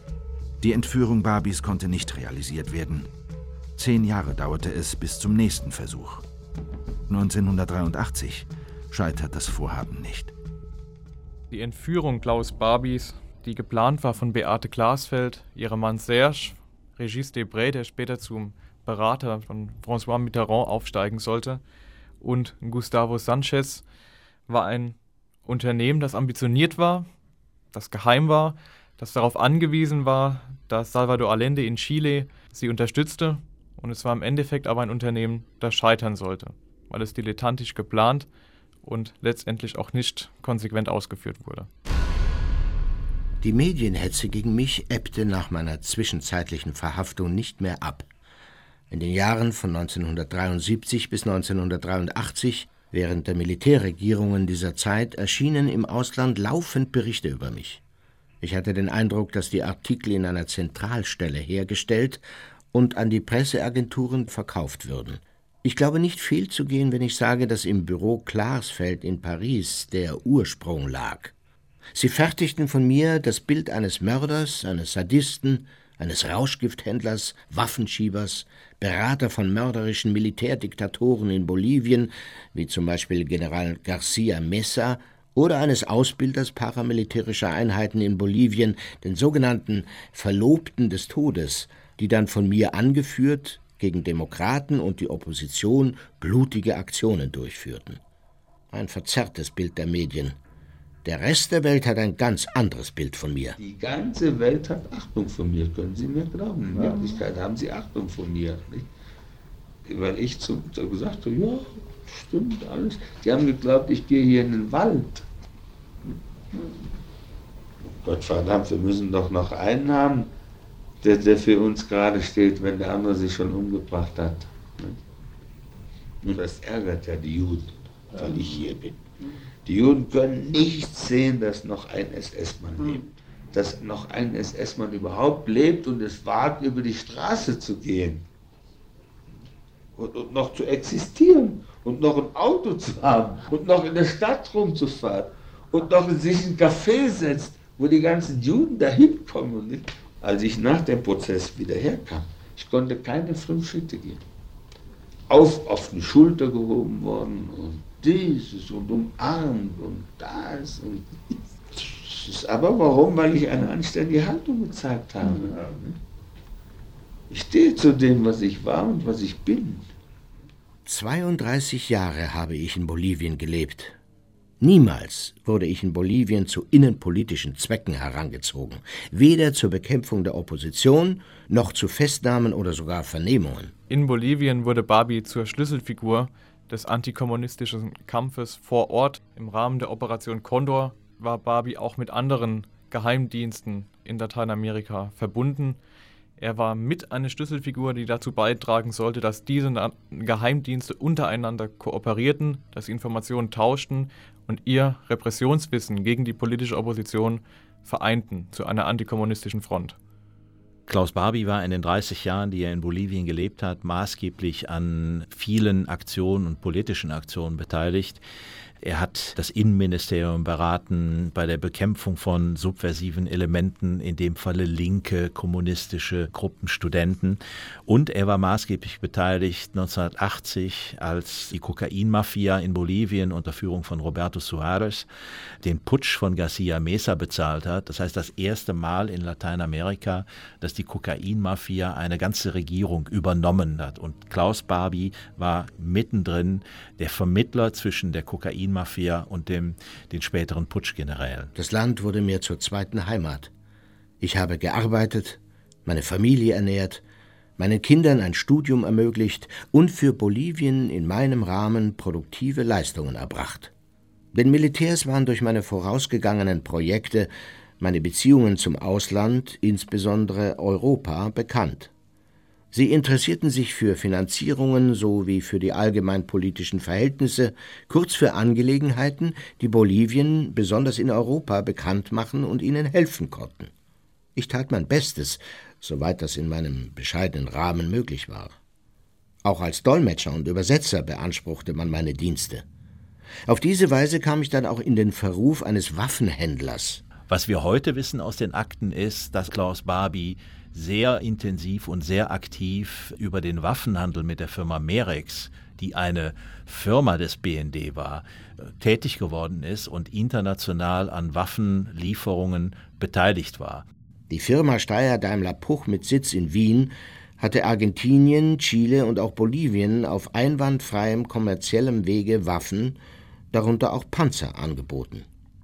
Die Entführung Barbies konnte nicht realisiert werden. 10 Jahre dauerte es bis zum nächsten Versuch. 1983 scheitert das Vorhaben nicht. Die Entführung Klaus Barbies, die geplant war von Beate Klarsfeld, ihrem Mann Serge, Regis Debray, der später zum Berater von François Mitterrand aufsteigen sollte, und Gustavo Sanchez, war ein Unternehmen, das ambitioniert war, das geheim war, das darauf angewiesen war, dass Salvador Allende in Chile sie unterstützte, und es war im Endeffekt aber ein Unternehmen, das scheitern sollte, weil es dilettantisch geplant und letztendlich auch nicht konsequent ausgeführt wurde. Die Medienhetze gegen mich ebbte nach meiner zwischenzeitlichen Verhaftung nicht mehr ab. In den Jahren von 1973 bis 1983 Während der Militärregierungen dieser Zeit erschienen im Ausland laufend Berichte über mich. Ich hatte den Eindruck, dass die Artikel in einer Zentralstelle hergestellt und an die Presseagenturen verkauft würden. Ich glaube nicht fehlzugehen, wenn ich sage, dass im Büro Klarsfeld in Paris der Ursprung lag. Sie fertigten von mir das Bild eines Mörders, eines Sadisten, eines Rauschgifthändlers, Waffenschiebers, Berater von mörderischen Militärdiktatoren in Bolivien, wie zum Beispiel General García Mesa, oder eines Ausbilders paramilitärischer Einheiten in Bolivien, den sogenannten Verlobten des Todes, die dann von mir angeführt gegen Demokraten und die Opposition blutige Aktionen durchführten. Ein verzerrtes Bild der Medien. Der Rest der Welt hat ein ganz anderes Bild von mir. Die ganze Welt hat Achtung von mir, können Sie mir glauben. In Wirklichkeit haben sie Achtung von mir. Nicht? Weil ich gesagt habe, ja, stimmt alles. Die haben geglaubt, ich gehe hier in den Wald. Gottverdammt, wir müssen doch noch einen haben, der für uns gerade steht, wenn der andere sich schon umgebracht hat. Und das ärgert ja die Juden, weil ich hier bin. Die Juden können nicht sehen, dass noch ein SS-Mann lebt. Dass noch ein SS-Mann überhaupt lebt und es wagt, über die Straße zu gehen. Und noch zu existieren. Und noch ein Auto zu haben. Und noch in der Stadt rumzufahren. Und noch in sich ein Café setzt, wo die ganzen Juden da hinkommen. Als ich nach dem Prozess wieder herkam, ich konnte keine 5 Schritte gehen. Auf die Schulter gehoben worden und dieses und umarmt und das. Und aber warum? Weil ich eine anständige Haltung gezeigt habe. Ich stehe zu dem, was ich war und was ich bin. 32 Jahre habe ich in Bolivien gelebt. Niemals wurde ich in Bolivien zu innenpolitischen Zwecken herangezogen, weder zur Bekämpfung der Opposition noch zu Festnahmen oder sogar Vernehmungen. In Bolivien wurde Barbie zur Schlüsselfigur des antikommunistischen Kampfes vor Ort. Im Rahmen der Operation Condor war Barbie auch mit anderen Geheimdiensten in Lateinamerika verbunden. Er war mit eine Schlüsselfigur, die dazu beitragen sollte, dass diese Geheimdienste untereinander kooperierten, dass sie Informationen tauschten und ihr Repressionswissen gegen die politische Opposition vereinten zu einer antikommunistischen Front. Klaus Barbie war in den 30 Jahren, die er in Bolivien gelebt hat, maßgeblich an vielen Aktionen und politischen Aktionen beteiligt. Er hat das Innenministerium beraten bei der Bekämpfung von subversiven Elementen, in dem Falle linke, kommunistische Gruppen, Studenten. Und er war maßgeblich beteiligt 1980, als die Kokainmafia in Bolivien unter Führung von Roberto Suárez den Putsch von García Mesa bezahlt hat. Das heißt, das erste Mal in Lateinamerika, dass die Kokainmafia eine ganze Regierung übernommen hat. Und Klaus Barbie war mittendrin, der Vermittler zwischen der Kokainmafia und den späteren Putschgenerälen. Das Land wurde mir zur zweiten Heimat. Ich habe gearbeitet, meine Familie ernährt, meinen Kindern ein Studium ermöglicht und für Bolivien in meinem Rahmen produktive Leistungen erbracht. Den Militärs waren durch meine vorausgegangenen Projekte meine Beziehungen zum Ausland, insbesondere Europa, bekannt. Sie interessierten sich für Finanzierungen sowie für die allgemeinpolitischen Verhältnisse, kurz für Angelegenheiten, die Bolivien besonders in Europa bekannt machen und ihnen helfen konnten. Ich tat mein Bestes, soweit das in meinem bescheidenen Rahmen möglich war. Auch als Dolmetscher und Übersetzer beanspruchte man meine Dienste. Auf diese Weise kam ich dann auch in den Verruf eines Waffenhändlers. Was wir heute wissen aus den Akten ist, dass Klaus Barbie sehr intensiv und sehr aktiv über den Waffenhandel mit der Firma Merex, die eine Firma des BND war, tätig geworden ist und international an Waffenlieferungen beteiligt war. Die Firma Steyr-Daimler-Puch mit Sitz in Wien hatte Argentinien, Chile und auch Bolivien auf einwandfreiem kommerziellem Wege Waffen, darunter auch Panzer, angeboten.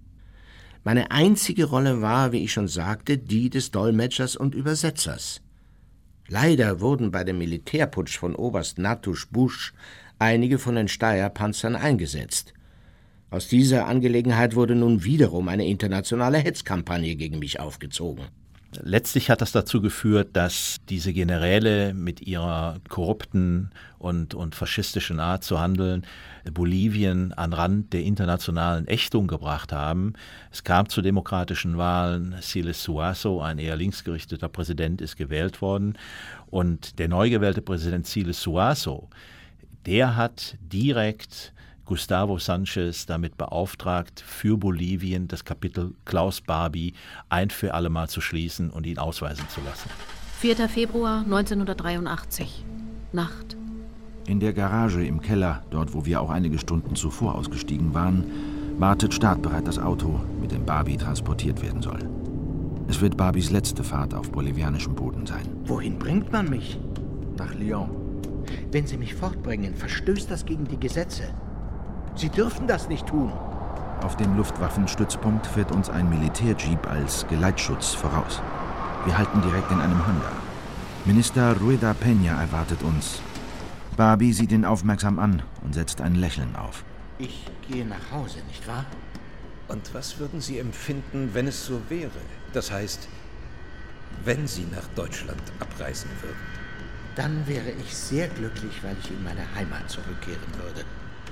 Meine einzige Rolle war, wie ich schon sagte, die des Dolmetschers und Übersetzers. Leider wurden bei dem Militärputsch von Oberst Natusch Busch einige von den Steyr-Panzern eingesetzt. Aus dieser Angelegenheit wurde nun wiederum eine internationale Hetzkampagne gegen mich aufgezogen. Letztlich hat das dazu geführt, dass diese Generäle mit ihrer korrupten und faschistischen Art zu handeln Bolivien an Rand der internationalen Ächtung gebracht haben. Es kam zu demokratischen Wahlen. Siles Suazo, ein eher linksgerichteter Präsident, ist gewählt worden. Und der neu gewählte Präsident Siles Suazo, der hat direkt Gustavo Sánchez damit beauftragt, für Bolivien das Kapitel Klaus Barbie ein für alle Mal zu schließen und ihn ausweisen zu lassen. 4. Februar 1983. Nacht. In der Garage im Keller, dort wo wir auch einige Stunden zuvor ausgestiegen waren, wartet startbereit das Auto, mit dem Barbie transportiert werden soll. Es wird Barbies letzte Fahrt auf bolivianischem Boden sein. Wohin bringt man mich? Nach Lyon. Wenn Sie mich fortbringen, verstößt das gegen die Gesetze. Sie dürfen das nicht tun. Auf dem Luftwaffenstützpunkt fährt uns ein Militärjeep als Geleitschutz voraus. Wir halten direkt in einem Hangar. Minister Rueda Peña erwartet uns. Barbie sieht ihn aufmerksam an und setzt ein Lächeln auf. Ich gehe nach Hause, nicht wahr? Und was würden Sie empfinden, wenn es so wäre? Das heißt, wenn Sie nach Deutschland abreisen würden? Dann wäre ich sehr glücklich, weil ich in meine Heimat zurückkehren würde.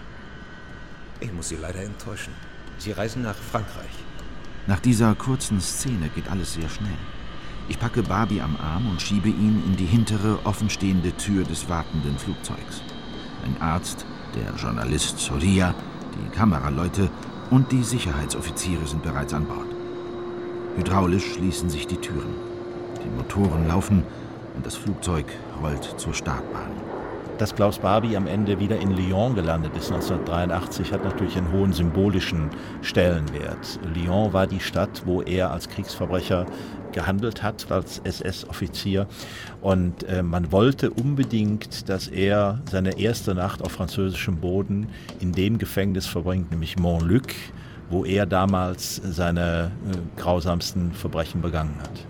Ich muss Sie leider enttäuschen. Sie reisen nach Frankreich. Nach dieser kurzen Szene geht alles sehr schnell. Ich packe Barbie am Arm und schiebe ihn in die hintere, offenstehende Tür des wartenden Flugzeugs. Ein Arzt, der Journalist Soria, die Kameraleute und die Sicherheitsoffiziere sind bereits an Bord. Hydraulisch schließen sich die Türen. Die Motoren laufen und das Flugzeug rollt zur Startbahn. Dass Klaus Barbie am Ende wieder in Lyon gelandet ist 1983, hat natürlich einen hohen symbolischen Stellenwert. Lyon war die Stadt, wo er als Kriegsverbrecher gehandelt hat, als SS-Offizier. Und man wollte unbedingt, dass er seine erste Nacht auf französischem Boden in dem Gefängnis verbringt, nämlich Montluc, wo er damals seine grausamsten Verbrechen begangen hat.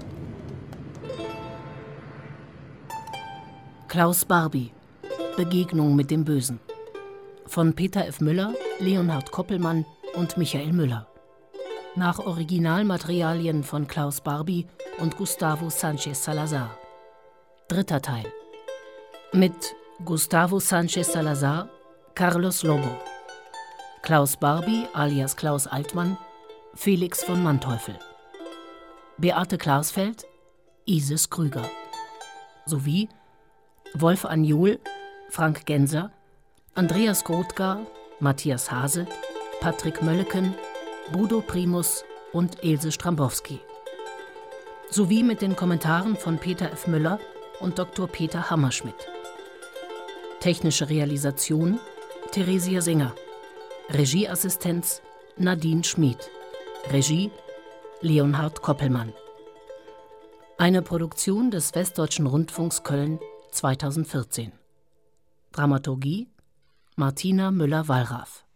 Klaus Barbie. Begegnung mit dem Bösen. Von Peter F. Müller, Leonhard Koppelmann und Michael Müller. Nach Originalmaterialien von Klaus Barbie und Gustavo Sánchez Salazar. 3. Teil. Mit Gustavo Sánchez Salazar, Carlos Lobo. Klaus Barbie alias Klaus Altmann, Felix von Manteuffel. Beate Klarsfeld, Isis Krüger. Sowie Wolf Anjol, Frank Genser, Andreas Grothgar, Matthias Hase, Patrick Mölleken, Bodo Primus und Ilse Strambowski. Sowie mit den Kommentaren von Peter F. Müller und Dr. Peter Hammerschmidt. Technische Realisation Theresia Singer. Regieassistenz Nadine Schmid. Regie Leonhard Koppelmann. Eine Produktion des Westdeutschen Rundfunks Köln 2014. Dramaturgie Martina Müller-Wallraff.